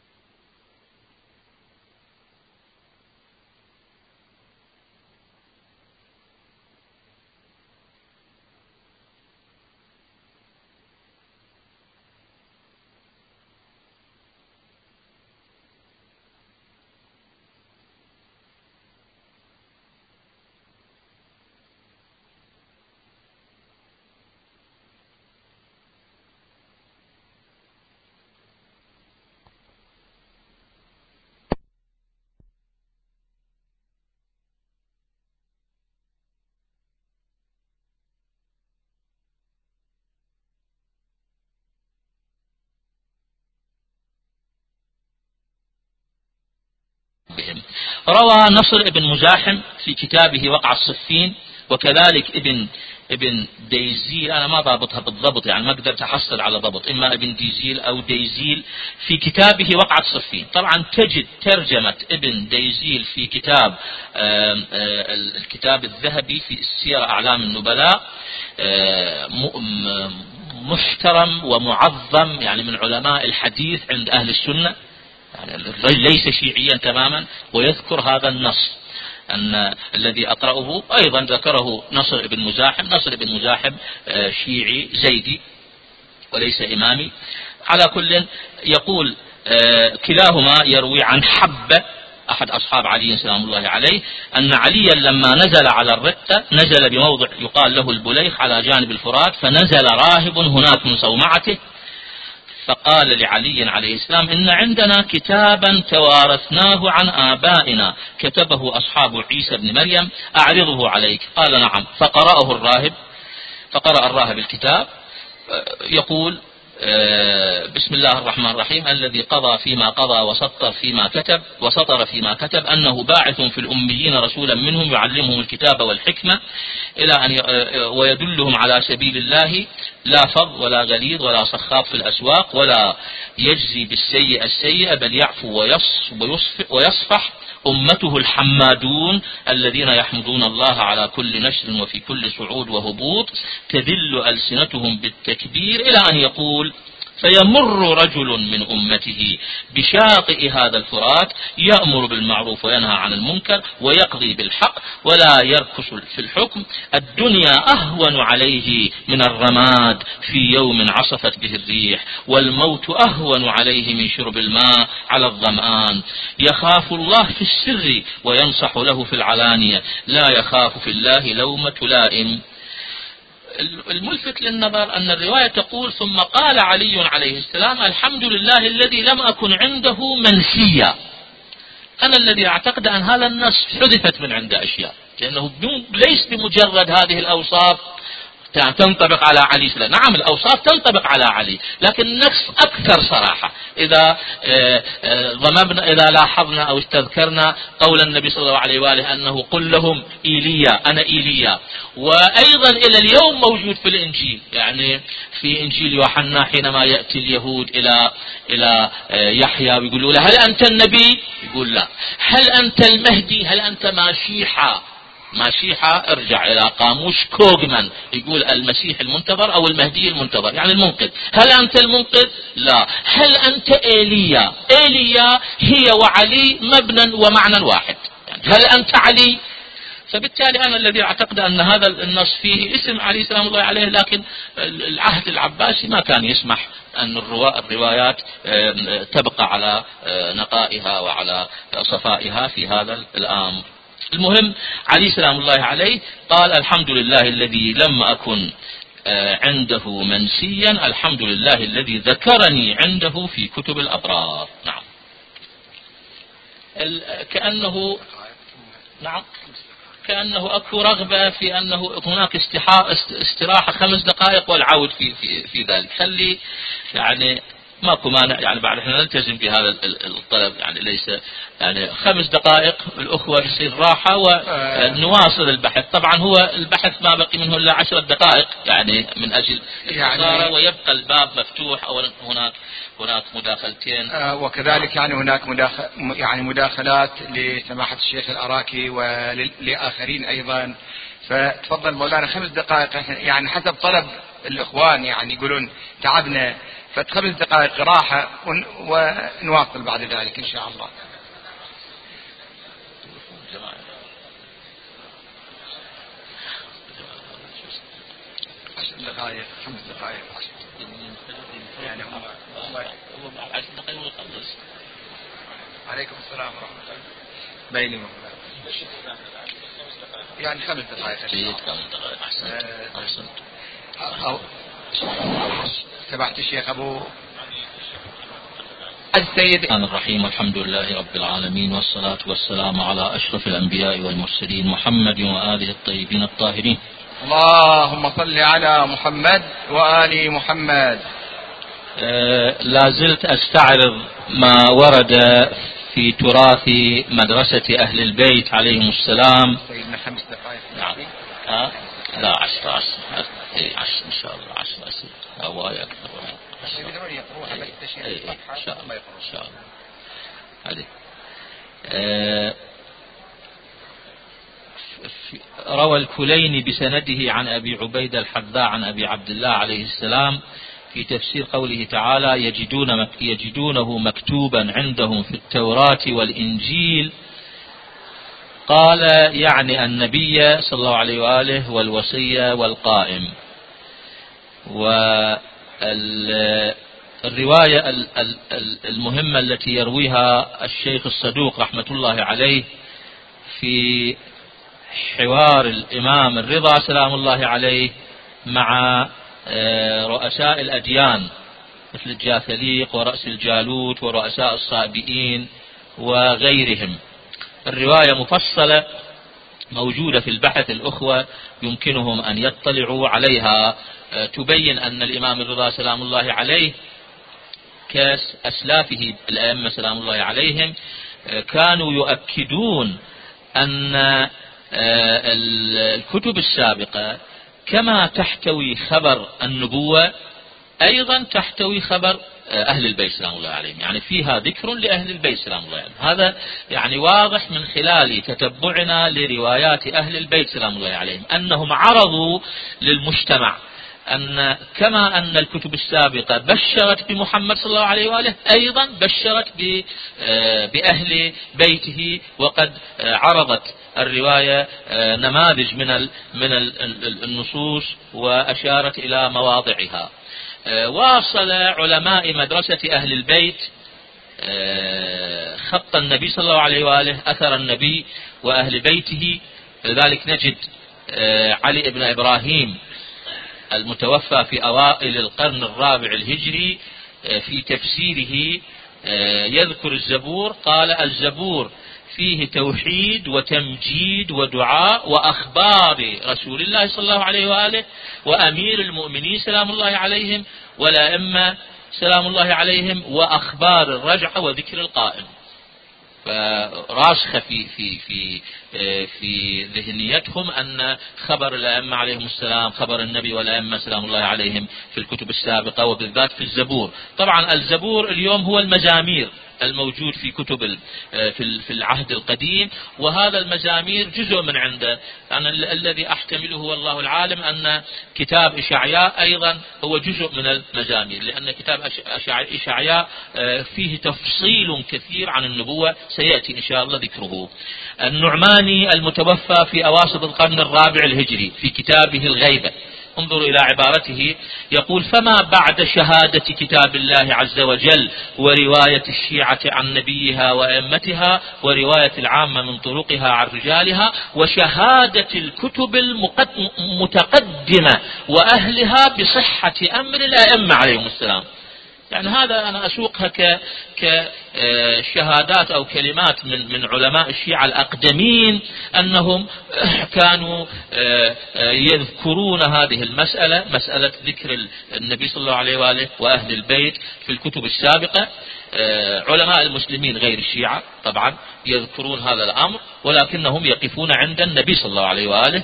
روى نصر بن مزاحم في كتابه وقع الصفين، وكذلك ابن ابن ديزيل، أنا ما ضابطها بالضبط يعني ما قدرت أحصل على ضبط، إما ابن ديزيل أو ديزيل في كتابه وقع الصفين. طبعا تجد ترجمة ابن ديزيل في كتاب آآ آآ الكتاب الذهبي في سير أعلام النبلاء محترم ومعظم يعني من علماء الحديث عند أهل السنة، يعني الرجل ليس شيعيا تماما، ويذكر هذا النص أن الذي أقرأه أيضا ذكره نصر بن مزاحم. نصر بن مزاحم شيعي زيدي وليس إمامي. على كل يقول كلاهما يروي عن حبة أحد أصحاب علي سلام الله عليه أن عليا لما نزل على الرقة نزل بموضع يقال له البليخ على جانب الفرات، فنزل راهب هناك من صومعته فقال لعلي عليه السلام: إن عندنا كتابا توارثناه عن آبائنا كتبه أصحاب عيسى بن مريم أعرضه عليك. قال: نعم. فقرأه الراهب، فقرأ الراهب الكتاب يقول: بسم الله الرحمن الرحيم الذي قضى فيما قضى وسطر فيما كتب وسطر فيما كتب أنه باعث في الأميين رسولا منهم يعلمهم الكتاب والحكمة إلى أن ويدلهم على سبيل الله لا فظ ولا غليظ ولا صخاب في الأسواق ولا يجزي بالسيئة السيئة بل يعفو ويصفح أمته الحمادون الذين يحمدون الله على كل نشر وفي كل صعود وهبوط تذل ألسنتهم بالتكبير إلى أن يقول: فيمر رجل من أمته بشاطئ هذا الفرات يأمر بالمعروف وينهى عن المنكر ويقضي بالحق ولا يركس في الحكم، الدنيا أهون عليه من الرماد في يوم عصفت به الريح، والموت أهون عليه من شرب الماء على الظمآن، يخاف الله في السر وينصح له في العلانية، لا يخاف في الله لومة لائم. الملفت للنظر أن الرواية تقول: ثم قال علي عليه السلام: الحمد لله الذي لم أكن عنده منسيا. أنا الذي أعتقد أن هذا النص حذفت من عنده أشياء، لأنه ليس بمجرد هذه الأوصاف تنطبق على علي سلام. نعم الأوصاف تنطبق على علي، لكن النص أكثر صراحة. إذا ضممنا إذا لاحظنا أو استذكرنا قول النبي صلى الله عليه وآله أنه قل لهم إيليا أنا إيليا، وأيضا إلى اليوم موجود في الإنجيل، يعني في إنجيل يوحنا حينما يأتي اليهود إلى إلى يحيى ويقولوا له: هل أنت النبي؟ يقول لا. هل أنت المهدي؟ هل أنت ماشيحة؟ ماشيحة ارجع إلى قاموس كوغمان يقول المسيح المنتظر أو المهدي المنتظر يعني المنقذ. هل أنت المنقذ؟ لا. هل أنت إيليا؟ إيليا هي وعلي مبنى ومعنى واحد، يعني هل أنت علي؟ فبالتالي أنا الذي أعتقد أن هذا النص فيه اسم علي سلام الله عليه، لكن العهد العباسي ما كان يسمح أن الروايات تبقى على نقائها وعلى صفائها في هذا الأمر. المهم علي سلام الله عليه قال: الحمد لله الذي لم أكن عنده منسيا، الحمد لله الذي ذكرني عنده في كتب الأبرار. نعم. كأنه نعم كأنه أكو رغبة في أنه هناك استراحة خمس دقائق والعود في, في, في ذلك. خلي يعني ماكو مانع يعني بعد احنا نلتزم بهذا الطلب يعني ليس يعني خمس دقائق الأخوة يصير راحة ونواصل البحث. طبعا هو البحث ما بقي منه إلا عشر دقائق يعني من أجل يعني ويبقى الباب مفتوح أو هناك هناك مداخلتين آه وكذلك يعني هناك مداخل يعني مداخلات لسماحة الشيخ العراقي ولآخرين أيضا. فتفضل مولانا خمس دقائق يعني حسب طلب الإخوان يعني يقولون تعبنا، فخمس دقائق راحة ونواصل بعد ذلك إن شاء الله. عشر دقائق خمس دقائق عشر يعني هم عشر دقائق ويخلص. عليكم السلام ورحمة الله. بيني يعني خمس دقائق خمس دقائق أحسنت أحسنت. أو سمعت الشيخ أبو السيد الرحمن الرحيم. الحمد لله رب العالمين والصلاة والسلام على أشرف الأنبياء والمرسلين محمد وآله الطيبين الطاهرين. اللهم صل على محمد وآل محمد. أه لا زلت أستعرض ما ورد في تراث مدرسة أهل البيت عليهم السلام. سيدنا خمس دقائق. نعم. أه؟ لا عشر عشر عشر إن شاء الله عشر عشر أو أكثر. إن شاء الله إن شاء الله. هذه أه روى الكليني بسنده عن أبي عبيدة الحذاء عن أبي عبد الله عليه السلام في تفسير قوله تعالى يجدون يجدونه مكتوبا عندهم في التوراة والإنجيل. قال يعني النبي صلى الله عليه وآله والوصية والقائم. والرواية المهمة التي يرويها الشيخ الصدوق رحمة الله عليه في حوار الإمام الرضا سلام الله عليه مع رؤساء الأديان مثل الجاثليق ورأس الجالوت ورؤساء الصابئين وغيرهم. الرواية مفصلة موجودة في البحث، الأخوة يمكنهم أن يطلعوا عليها، تبين أن الإمام الرضا سلام الله عليه كأسلافه الأئمة سلام الله عليهم كانوا يؤكدون أن الكتب السابقة كما تحتوي خبر النبوة أيضا تحتوي خبر أهل البيت سلام الله عليهم، يعني فيها ذكر لأهل البيت سلام الله عليهم. هذا يعني واضح من خلال تتبعنا لروايات أهل البيت سلام الله عليهم أنهم عرضوا للمجتمع أن كما أن الكتب السابقة بشرت بمحمد صلى الله عليه وآله أيضا بشرت بأهل بيته، وقد عرضت الرواية نماذج من من النصوص وأشارت إلى مواضعها. واصل علماء مدرسة أهل البيت خط النبي صلى الله عليه وآله أثر النبي وأهل بيته. لذلك نجد علي بن إبراهيم المتوفى في أوائل القرن الرابع الهجري في تفسيره يذكر الزبور، قال الزبور فيه توحيد وتمجيد ودعاء وأخبار رسول الله صلى الله عليه وآله وأمير المؤمنين سلام الله عليهم والأئمة سلام الله عليهم وأخبار الرجعة وذكر القائم. فراسخ في في في في ذهنيتهم أن خبر الأئمة عليهم السلام خبر النبي والأئمة سلام الله عليهم في الكتب السابقة وبالذات في الزبور. طبعا الزبور اليوم هو المزامير الموجود في كتب في العهد القديم، وهذا المزامير جزء من عنده. أنا الذي أحتمله والله العالم أن كتاب إشعياء أيضا هو جزء من المزامير، لأن كتاب إشعياء فيه تفصيل كثير عن النبوة سيأتي إن شاء الله ذكره. النعماني المتوفى في أواسط القرن الرابع الهجري في كتابه الغيبة انظروا إلى عبارته يقول فما بعد شهادة كتاب الله عز وجل ورواية الشيعة عن نبيها وأئمتها ورواية العامة من طرقها عن رجالها وشهادة الكتب المتقدمة وأهلها بصحة أمر الأئمة عليهم السلام. يعني هذا أنا أسوقها ك كشهادات أو كلمات من من علماء الشيعة الأقدمين أنهم كانوا يذكرون هذه المسألة، مسألة ذكر النبي صلى الله عليه وآله وأهل البيت في الكتب السابقة. علماء المسلمين غير الشيعة طبعا يذكرون هذا الأمر، ولكنهم يقفون عند النبي صلى الله عليه وآله.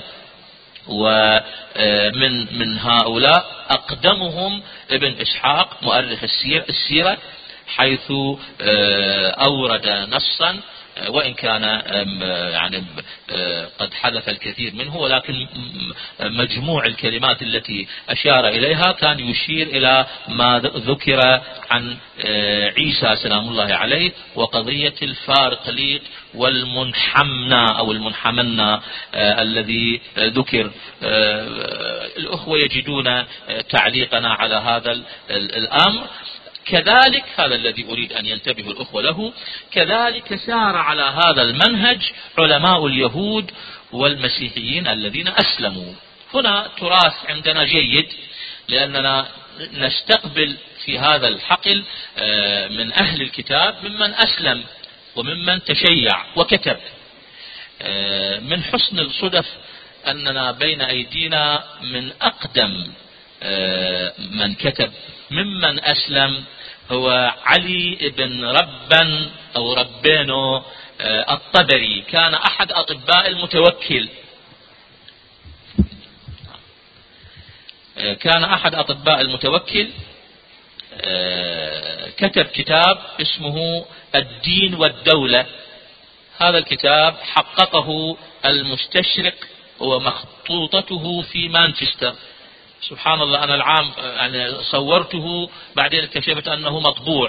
ومن من هؤلاء أقدمهم ابن إسحاق مؤرخ السيرة، حيث أورد نصا وإن كان يعني قد حذف الكثير منه، ولكن مجموع الكلمات التي أشار إليها كان يشير إلى ما ذكر عن عيسى سلام الله عليه وقضية الفارقليق والمنحمنا أو المنحمنا الذي ذكر. الأخوة يجدون تعليقنا على هذا الأمر. كذلك هذا الذي أريد أن ينتبه الأخوة له، كذلك سار على هذا المنهج علماء اليهود والمسيحيين الذين أسلموا. هنا تراث عندنا جيد، لأننا نستقبل في هذا الحقل من أهل الكتاب ممن أسلم وممن تشيع وكتب. من حسن الصدف أننا بين أيدينا من أقدم من كتب ممن أسلم هو علي بن ربن أو ربينو الطبري، كان أحد أطباء المتوكل كان أحد أطباء المتوكل كتب كتاب اسمه الدين والدولة. هذا الكتاب حققه المستشرق ومخطوطته في مانشستر. سبحان الله، أنا العام يعني صورته بعدين اكتشفت أنه مطبوع.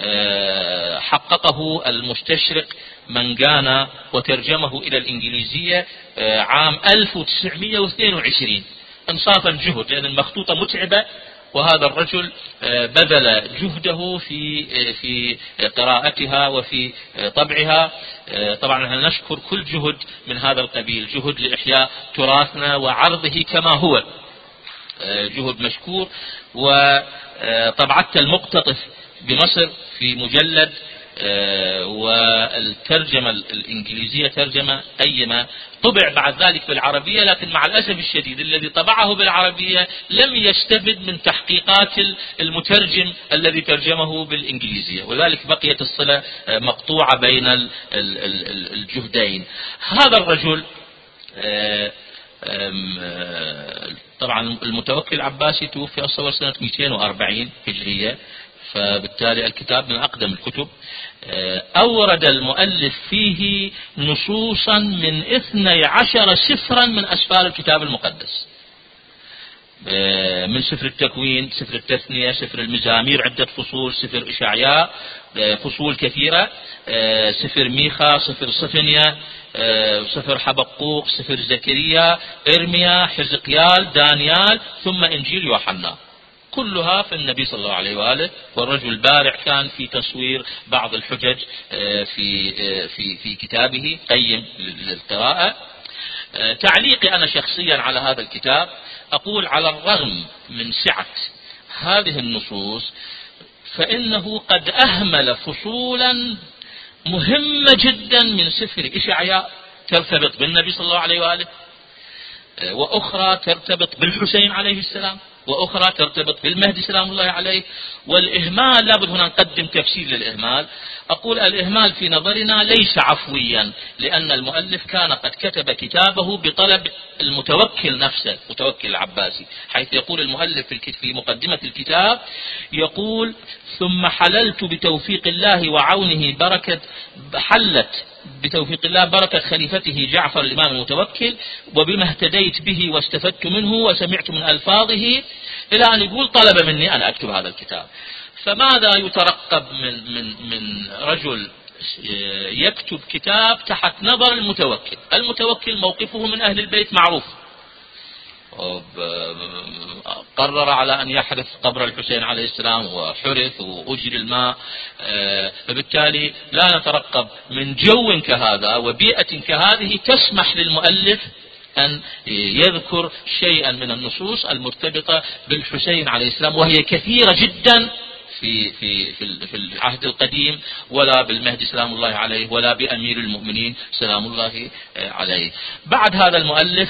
حققه المستشرق منجانا وترجمه إلى الإنجليزية عام ألف وتسعمئة واثنين وعشرين انصافا جهد، لأن المخطوطة متعبة، وهذا الرجل بذل جهده في في قراءتها وفي طبعها. طبعا نشكر كل جهد من هذا القبيل، جهد لإحياء تراثنا وعرضه كما هو، جهد مشكور. وطبعت المقتطف بمصر في مجلد، والترجمة الإنجليزية ترجمة قيمة. طبع بعد ذلك بالعربية، لكن مع الأسف الشديد الذي طبعه بالعربية لم يستفد من تحقيقات المترجم الذي ترجمه بالإنجليزية، وذلك بقيت الصلة مقطوعة بين الجهدين. هذا الرجل طبعا المتوكل العباسي توفي أصلا سنة مئتين وأربعين هجرية، فبالتالي الكتاب من أقدم الكتب. أورد المؤلف فيه نصوصا من اثني عشر سفرا من أسفار الكتاب المقدس، من سفر التكوين، سفر التثنية، سفر المزامير عدة فصول، سفر إشعياء فصول كثيرة، سفر ميخا، سفر صفنيا، سفر حبقوق، سفر زكريا، إرميا، حزقيال، دانيال، ثم إنجيل يوحنا، كلها في النبي صلى الله عليه وآله. والرجل بارع كان في تصوير بعض الحجج في في في كتابه، قيم للقراءة. تعليقي أنا شخصيا على هذا الكتاب أقول على الرغم من سعة هذه النصوص فإنه قد أهمل فصولا مهمة جدا من سفر إشعياء ترتبط بالنبي صلى الله عليه وآله، وأخرى ترتبط بالحسين عليه السلام، وأخرى ترتبط بالمهدي سلام الله عليه. والإهمال لابد هنا نقدم تفسير للإهمال. أقول الإهمال في نظرنا ليس عفويا، لأن المؤلف كان قد كتب كتابه بطلب المتوكل نفسه، متوكل العباسي، حيث يقول المؤلف في مقدمة الكتاب، يقول: ثم حللت بتوفيق الله وعونه بركة حلت بتوفيق الله بركة خليفته جعفر الإمام المتوكل، وبما اهتديت به واستفدت منه وسمعت من ألفاظه، إلى أن يقول طلب مني أن أكتب هذا الكتاب. فماذا يترقب من من من رجل يكتب كتاب تحت نظر المتوكل؟ المتوكل موقفه من أهل البيت معروف، قرر على أن يحرث قبر الحسين عليه السلام وحرث وأجري الماء. فبالتالي لا نترقب من جو كهذا وبيئة كهذه تسمح للمؤلف أن يذكر شيئا من النصوص المرتبطة بالحسين عليه السلام، وهي كثيرة جدا في في في في العهد القديم، ولا بالمهدي سلام الله عليه، ولا بأمير المؤمنين سلام الله عليه. بعد هذا المؤلف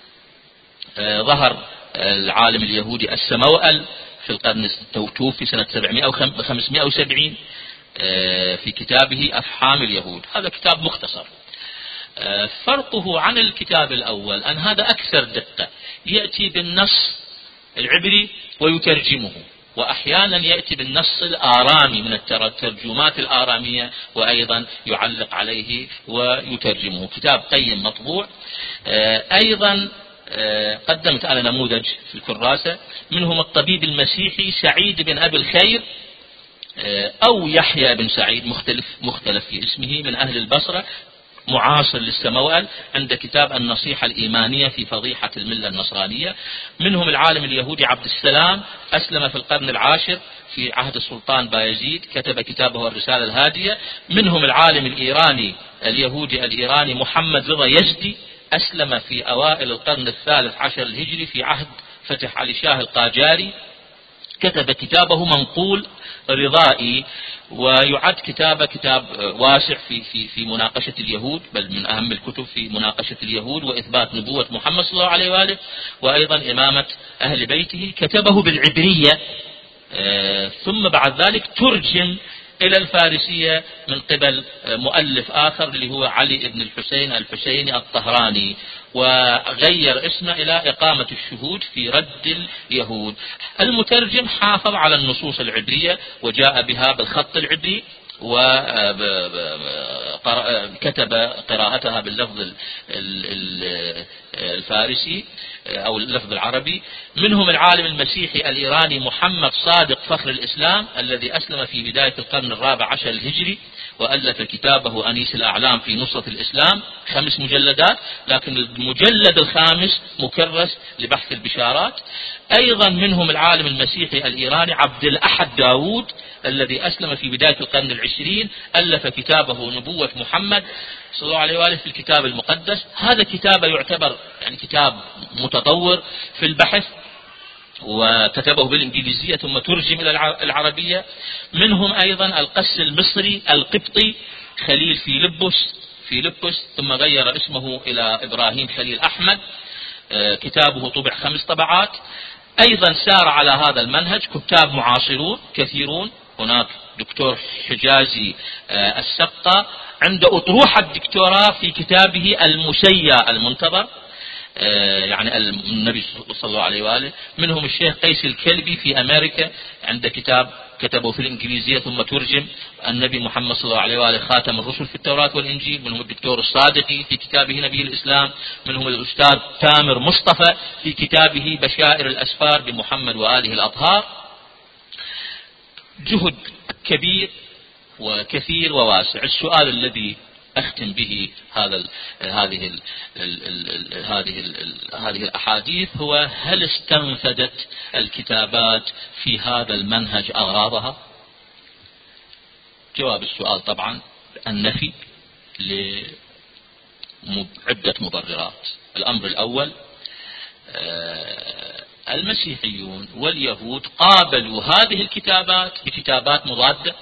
ظهر العالم اليهودي السموأل في القرن توفي سنة سبعمائة وخمسمائة وسبعين في كتابه أفحام اليهود. هذا كتاب مختصر. فرقه عن الكتاب الأول أن هذا أكثر دقة، يأتي بالنص العبري ويترجمه، وأحيانا يأتي بالنص الآرامي من الترجمات الآرامية وأيضا يعلق عليه ويترجمه. كتاب قيم مطبوع. أيضا قدمت أنا نموذج في الكراسة، منهم الطبيب المسيحي سعيد بن أبي الخير أو يحيى بن سعيد، مختلف مختلف في اسمه، من أهل البصرة، معاصر للسموأل، عند كتاب النصيحة الإيمانية في فضيحة الملة النصرانية. منهم العالم اليهودي عبد السلام، أسلم في القرن العاشر في عهد السلطان بايزيد، كتب كتابه الرسالة الهادية. منهم العالم الإيراني اليهودي الإيراني محمد رضا يزدي، أسلم في أوائل القرن الثالث عشر الهجري في عهد فتح علي شاه القاجاري، كتب كتابه منقول رضائي، ويعد كتابه كتاب واسع في في في مناقشة اليهود، بل من أهم الكتب في مناقشة اليهود وإثبات نبوة محمد صلى الله عليه وآله، وأيضا إمامة أهل بيته. كتبه بالعبرية، ثم بعد ذلك ترجم إلى الفارسية من قبل مؤلف آخر اللي هو علي بن الحسين الحسيني الطهراني، وغير اسمه إلى إقامة الشهود في رد اليهود. المترجم حافظ على النصوص العبرية وجاء بها بالخط العبري، وكتب قراءتها باللفظ الفارسي أو اللفظ العربي. منهم العالم المسيحي الإيراني محمد صادق فخر الإسلام، الذي أسلم في بداية القرن الرابع عشر الهجري، وألف كتابه أنيس الأعلام في نصرة الإسلام، خمس مجلدات، لكن المجلد الخامس مكرس لبحث البشارات. أيضا منهم العالم المسيحي الإيراني عبد الأحد داود، الذي أسلم في بداية القرن العشرين، ألف كتابه نبوة محمد صلى الله عليه وآله في الكتاب المقدس. هذا كتاب يعتبر يعني كتاب متطور في البحث، وكتبه بالإنجليزية ثم ترجم إلى العربية. منهم أيضا القس المصري القبطي خليل فيلبس فيلبس ثم غير اسمه إلى إبراهيم خليل أحمد، كتابه طبع خمس طبعات. أيضا سار على هذا المنهج كتاب معاصرون كثيرون، هناك دكتور حجازي السقا عند أطروحة الدكتوراه في كتابه المشيع المنتظر، يعني النبي صلى الله عليه وآله. منهم الشيخ قيس الكلبي في أمريكا، عند كتاب كتبه في الإنجليزية ثم ترجم، النبي محمد صلى الله عليه وآله خاتم الرسل في التوراة والإنجيل. منهم الدكتور الصادقي في كتابه نبي الإسلام. منهم الأستاذ تامر مصطفى في كتابه بشائر الأسفار بمحمد وآله الأطهار. جهد كبير وكثير وواسع. السؤال الذي أختم به هذا ال هذه ال ال ال هذه ال هذه الأحاديث هو: هل استنفدت الكتابات في هذا المنهج أغراضها؟ جواب السؤال طبعا النفي لعدة مبررات. الأمر الأول، المسيحيون واليهود قابلوا هذه الكتابات بكتابات مضادة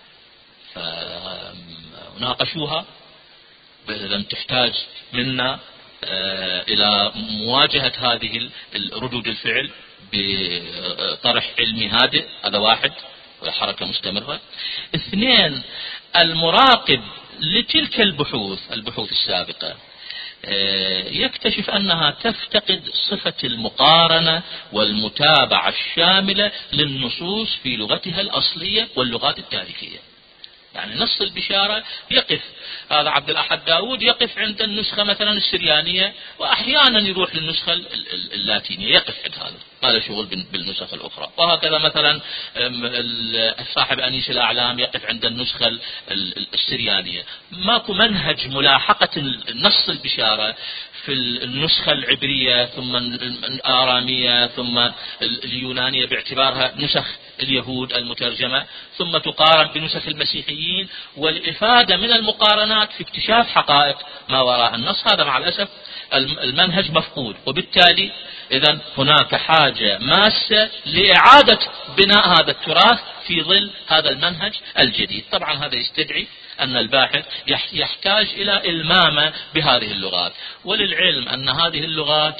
فناقشوها، لم تحتاج منا إلى مواجهة هذه ردود الفعل بطرح علمي هادئ، هذا واحد، حركة مستمرة. اثنين، المراقب لتلك البحوث البحوث السابقة يكتشف أنها تفتقد صفة المقارنة والمتابعة الشاملة للنصوص في لغتها الأصلية واللغات التاريخية. يعني نص البشارة يقف، هذا عبد الأحد داود يقف عند النسخة مثلا السريانية، وأحيانا يروح للنسخة اللاتينية، يقف عند هذا، ما له شغل بالنسخ الأخرى. وهكذا مثلا صاحب أنيس الأعلام يقف عند النسخة السريانية. ماكو منهج ملاحقة نص البشارة في النسخة العبرية ثم الآرامية ثم اليونانية باعتبارها نسخ اليهود المترجمة، ثم تقارن بنسخ المسيحيين، والإفادة من المقارنات في اكتشاف حقائق ما وراء النص. هذا مع الأسف المنهج مفقود، وبالتالي إذن هناك حاجة ماسة لإعادة بناء هذا التراث في ظل هذا المنهج الجديد. طبعا هذا يستدعي أن الباحث يحتاج إلى إلمامة بهذه اللغات. وللعلم أن هذه اللغات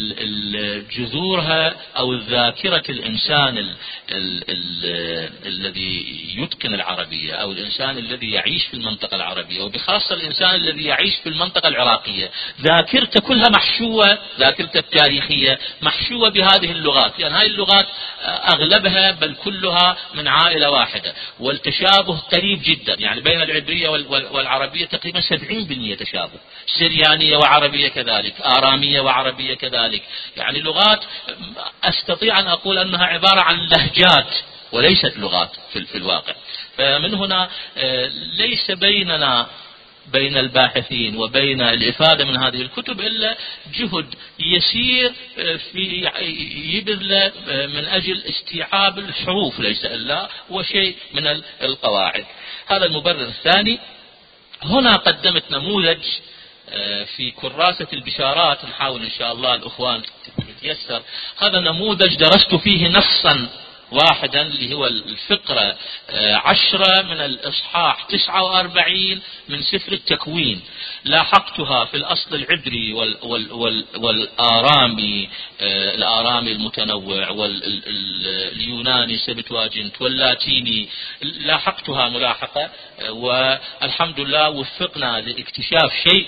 جذورها أو ذاكرة الإنسان ال ال ال الذي يتقن العربية أو الإنسان الذي يعيش في المنطقة العربية، وبخاصة الإنسان الذي يعيش في المنطقة العراقية، ذاكرته كلها محشوة، ذاكرته التاريخية محشوة بهذه اللغات، لأن يعني هذه اللغات أغلبها بل كلها من عائلة واحدة، والتشابه قريب جدا، يعني بين العبرية والعربية تقريبا سبعين بالمئة تشابه، سريانية وعربية كذلك، آرامية وعربية كذلك، يعني لغات أستطيع أن أقول أنها عبارة عن لهجات وليست لغات في الواقع. فمن هنا ليس بيننا بين الباحثين وبين الإفادة من هذه الكتب إلا جهد يسير في يبذل من أجل استيعاب الحروف ليس إلا وشيء من القواعد. هذا المبرر الثاني. هنا قدمت نموذج في كراسة البشارات، نحاول إن شاء الله الأخوان يتيسر، هذا نموذج درست فيه نصا واحدا اللي هو الفقرة عشرة من الإصحاح تسعة وأربعين من سفر التكوين، لاحقتها في الأصل العبري وال وال وال والآرامي الآرامي المتنوع واليوناني سبتواجنت واللاتيني، لاحقتها ملاحقة، والحمد لله وفقنا لاكتشاف شيء،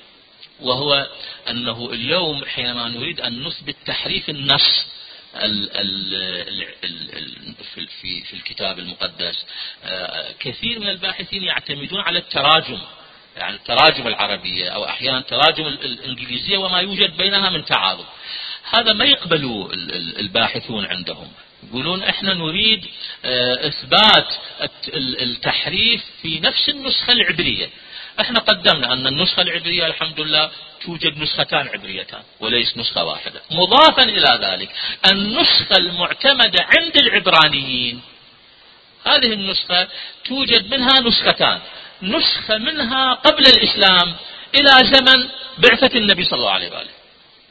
وهو أنه اليوم حينما نريد أن نثبت تحريف النص ال ال ال في في الكتاب المقدس، كثير من الباحثين يعتمدون على التراجم، يعني التراجم العربية أو أحيانا التراجم الإنجليزية وما يوجد بينها من تعارض. هذا ما يقبلوا الباحثون عندهم، يقولون احنا نريد إثبات التحريف في نفس النسخة العبرية. احنا قدمنا أن النسخة العبرية الحمد لله توجد نسختان عبريتان وليس نسخة واحدة. مضافا إلى ذلك النسخة المعتمدة عند العبرانيين، هذه النسخة توجد منها نسختان، نسخة منها قبل الإسلام إلى زمن بعثة النبي صلى الله عليه وآله،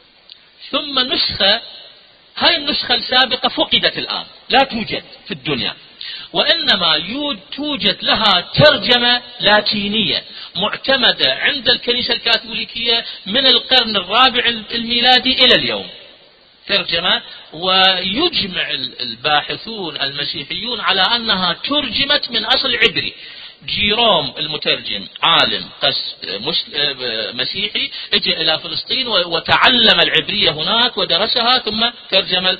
ثم نسخة، هاي النسخة السابقة فقدت الآن لا توجد في الدنيا، وإنما توجد لها ترجمة لاتينية معتمدة عند الكنيسة الكاثوليكية من القرن الرابع الميلادي إلى اليوم، ترجمة، ويجمع الباحثون المسيحيون على أنها ترجمت من أصل عبري. جيروم المترجم عالم قس مسيحي اجى إلى فلسطين وتعلم العبرية هناك ودرسها، ثم ترجم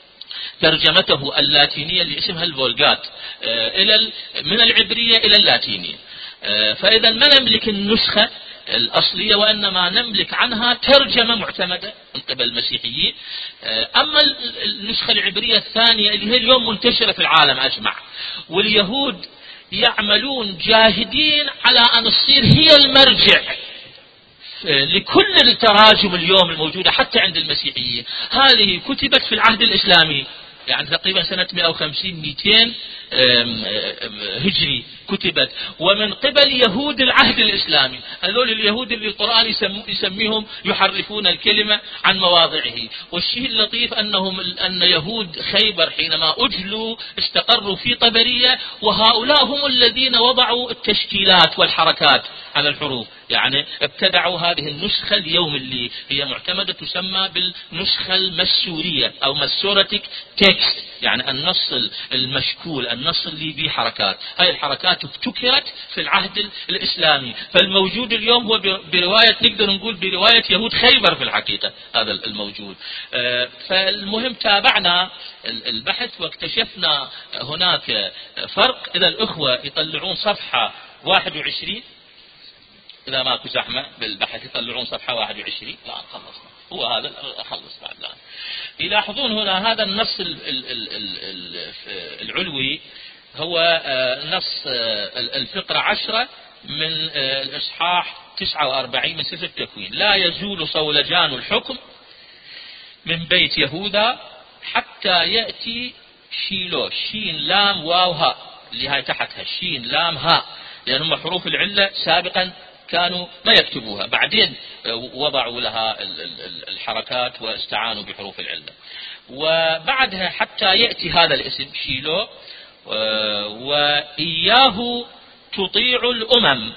ترجمته اللاتينية اللي اسمها الفولغات إلى من العبرية إلى اللاتينية. فإذا ما نملك النسخة الأصلية، وإنما نملك عنها ترجمة معتمدة من قبل المسيحيين. أما النسخة العبرية الثانية اللي هي اليوم منتشرة في العالم أجمع، واليهود يعملون جاهدين على أن تصير هي المرجع لكل التراجم اليوم الموجودة حتى عند المسيحيين. هذه كتبت في العهد الإسلامي، يعني تقريبا سنة مئة وخمسين مئتين هجري كتبت، ومن قبل يهود العهد الإسلامي، هذول اليهود اللي القرآن يسميهم يحرفون الكلمة عن مواضعه. والشيء اللطيف أنهم أن يهود خيبر حينما أجلوا استقروا في طبرية، وهؤلاء هم الذين وضعوا التشكيلات والحركات على الحروف، يعني ابتدعوا هذه النسخة اليوم اللي هي معتمدة تسمى بالنسخة المسورية أو مسورتك تكست، يعني النص المشكول، النص اللي به حركات. هاي الحركات ابتكرت في العهد الإسلامي، فالموجود اليوم هو برواية، نقدر نقول برواية يهود خيبر في الحقيقة هذا الموجود. فالمهم تابعنا البحث واكتشفنا هناك فرق. إذا الأخوة يطلعون صفحة واحد وعشرين، إذا ماكو زحمة بالبحث يطلعون صفحة واحد وعشرين، لا خلصنا، هو هذا أخلص بعد الآن. يلاحظون هنا هذا النص العلوي هو نص الفقرة عشرة من الإصحاح تسعة وأربعين من سفر التكوين. لا يزول صولجان الحكم من بيت يهوذا حتى يأتي شيلو، شين لام واو هاء اللي هاي تحتها شين لام هاء، لأنهم حروف العلة سابقا كانوا ما يكتبوها، بعدين وضعوا لها الحركات واستعانوا بحروف العلة. وبعدها حتى يأتي هذا الاسم شيلو، وإياه تطيع الأمم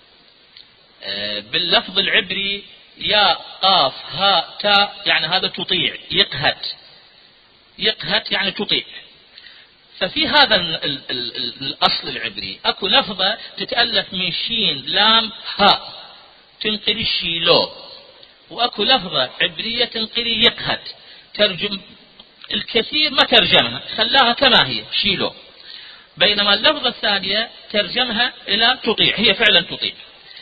باللفظ العبري يا قاف ها تاء، يعني هذا تطيع، يقهت يقهت يعني تطيع. ففي هذا الأصل العبري أكو لفظة تتألف من شين لام هاء تنقري شيلو، وأكو لفظة عبرية تنقري يقهت. ترجم الكثير ما ترجمها، خلاها كما هي شيلو، بينما اللفظة الثانية ترجمها إلى تطيع، هي فعلا تطيع.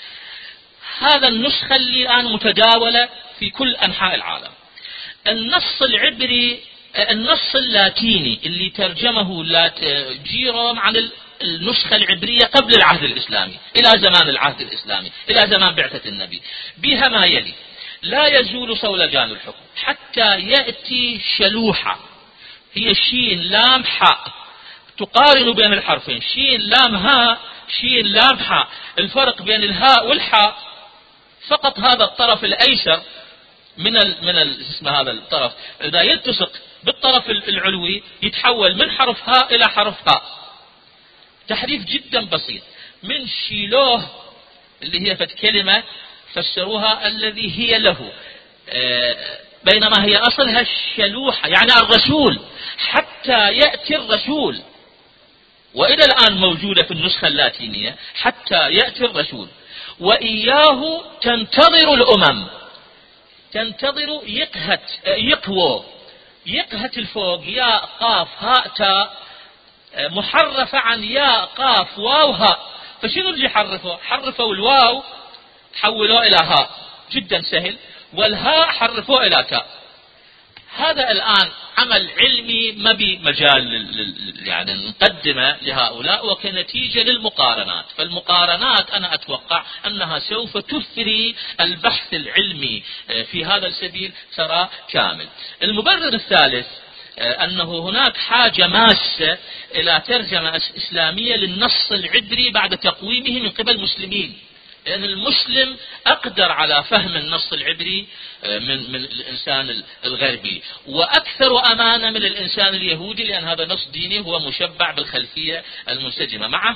هذا النسخة اللي الآن متداولة في كل أنحاء العالم. النص العبري النص اللاتيني اللي ترجمه جيروم عن النسخة العبرية قبل العهد الإسلامي إلى زمان العهد الإسلامي إلى زمان بعثة النبي، بها ما يلي: لا يزول صولجان الحكم حتى يأتي شلوحة، هي شين لام حاء، تقارن بين الحرفين شين لام هاء شين لام حاء. الفرق بين الهاء والحاء فقط هذا الطرف الأيسر من ال من ال اسم هذا الطرف، إذا يلتصق بالطرف العلوي يتحول من حرف هاء إلى حرف هاء. تحريف جدا بسيط. من شيلوه اللي هي فت كلمة فسروها الذي هي له، بينما هي أصلها الشلوحة يعني الرسول، حتى يأتي الرسول، وإلى الآن موجودة في النسخة اللاتينية حتى يأتي الرسول. وإياه تنتظر الأمم، تنتظر يقهت يقوى يقهت الفوق يا قاف هاء تاء محرفة عن يا قاف واو هاء. فشنو اللي حرفوا؟ حرفوا الواو حولوه إلى هاء، جدا سهل، والهاء حرفوه إلى تاء. هذا الآن عمل علمي ما بمجال يعني نقدمه لهؤلاء، وكنتيجة للمقارنات. فالمقارنات أنا أتوقع أنها سوف تثري البحث العلمي في هذا السبيل ترى كامل. المبرر الثالث أنه هناك حاجة ماسة إلى ترجمة إسلامية للنص العبري بعد تقويمه من قبل المسلمين، لأن المسلم أقدر على فهم النص العبري من من الإنسان الغربي، وأكثر أمانة من الإنسان اليهودي، لأن هذا نص ديني هو مشبع بالخلفية المنسجمة معه.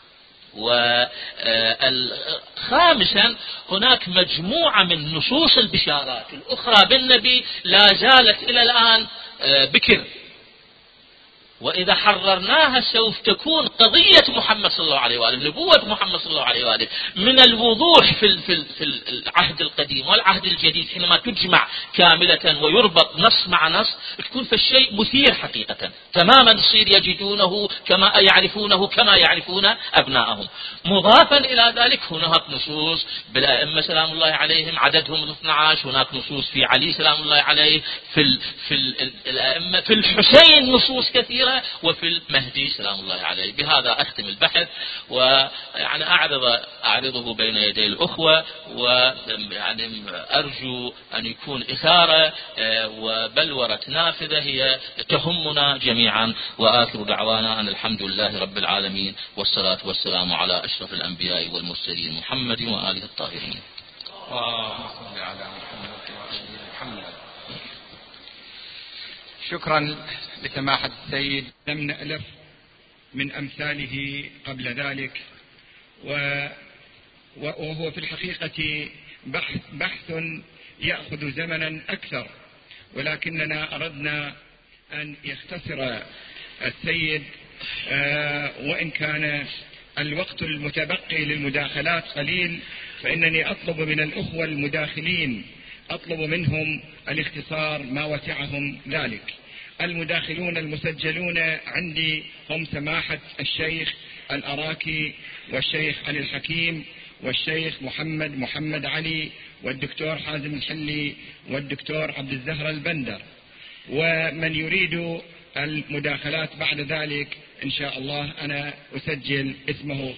وخامسا هناك مجموعة من نصوص البشارات الأخرى بالنبي لا زالت إلى الآن بكر، وإذا حررناها سوف تكون قضية محمد صلى الله عليه وآله، نبوة محمد صلى الله عليه وآله من الوضوح في في في العهد القديم والعهد الجديد. حينما تجمع كاملة ويربط نص مع نص تكون في الشيء مثير حقيقة تماما، يصير يجدونه كما يعرفونه كما يعرفون أبنائهم. مضافا إلى ذلك هناك نصوص بالأئمة سلام الله عليهم عددهم اثني عشر، هناك نصوص في علي سلام الله عليه، في ال في ال الأئمة، في الحسين نصوص كثيرة، وفي المهدي سلام الله عليه. بهذا أختم البحث، ويعني أعرض أعرضه بين يدي الأخوة، ويعني أرجو أن يكون إثارة وبلورة نافذة هي تهمنا جميعا. وآخر دعوانا أن الحمد لله رب العالمين، والصلاة والسلام على أشرف الأنبياء والمرسلين محمد وآله الطاهرين. اللهم صل على محمد وآل محمد. شكرا لسماحة السيد. لم نألف من أمثاله قبل ذلك، وهو في الحقيقة بحث, بحث يأخذ زمنا أكثر، ولكننا أردنا أن يختصر السيد، وإن كان الوقت المتبقي للمداخلات قليل، فإنني أطلب من الأخوة المداخلين أطلب منهم الاختصار ما وسعهم ذلك. المداخلون المسجلون عندي هم سماحة الشيخ الأراكي، والشيخ علي الحكيم، والشيخ محمد محمد علي، والدكتور حازم الحلي، والدكتور عبد الزهر البندر. ومن يريد المداخلات بعد ذلك إن شاء الله أنا أسجل اسمه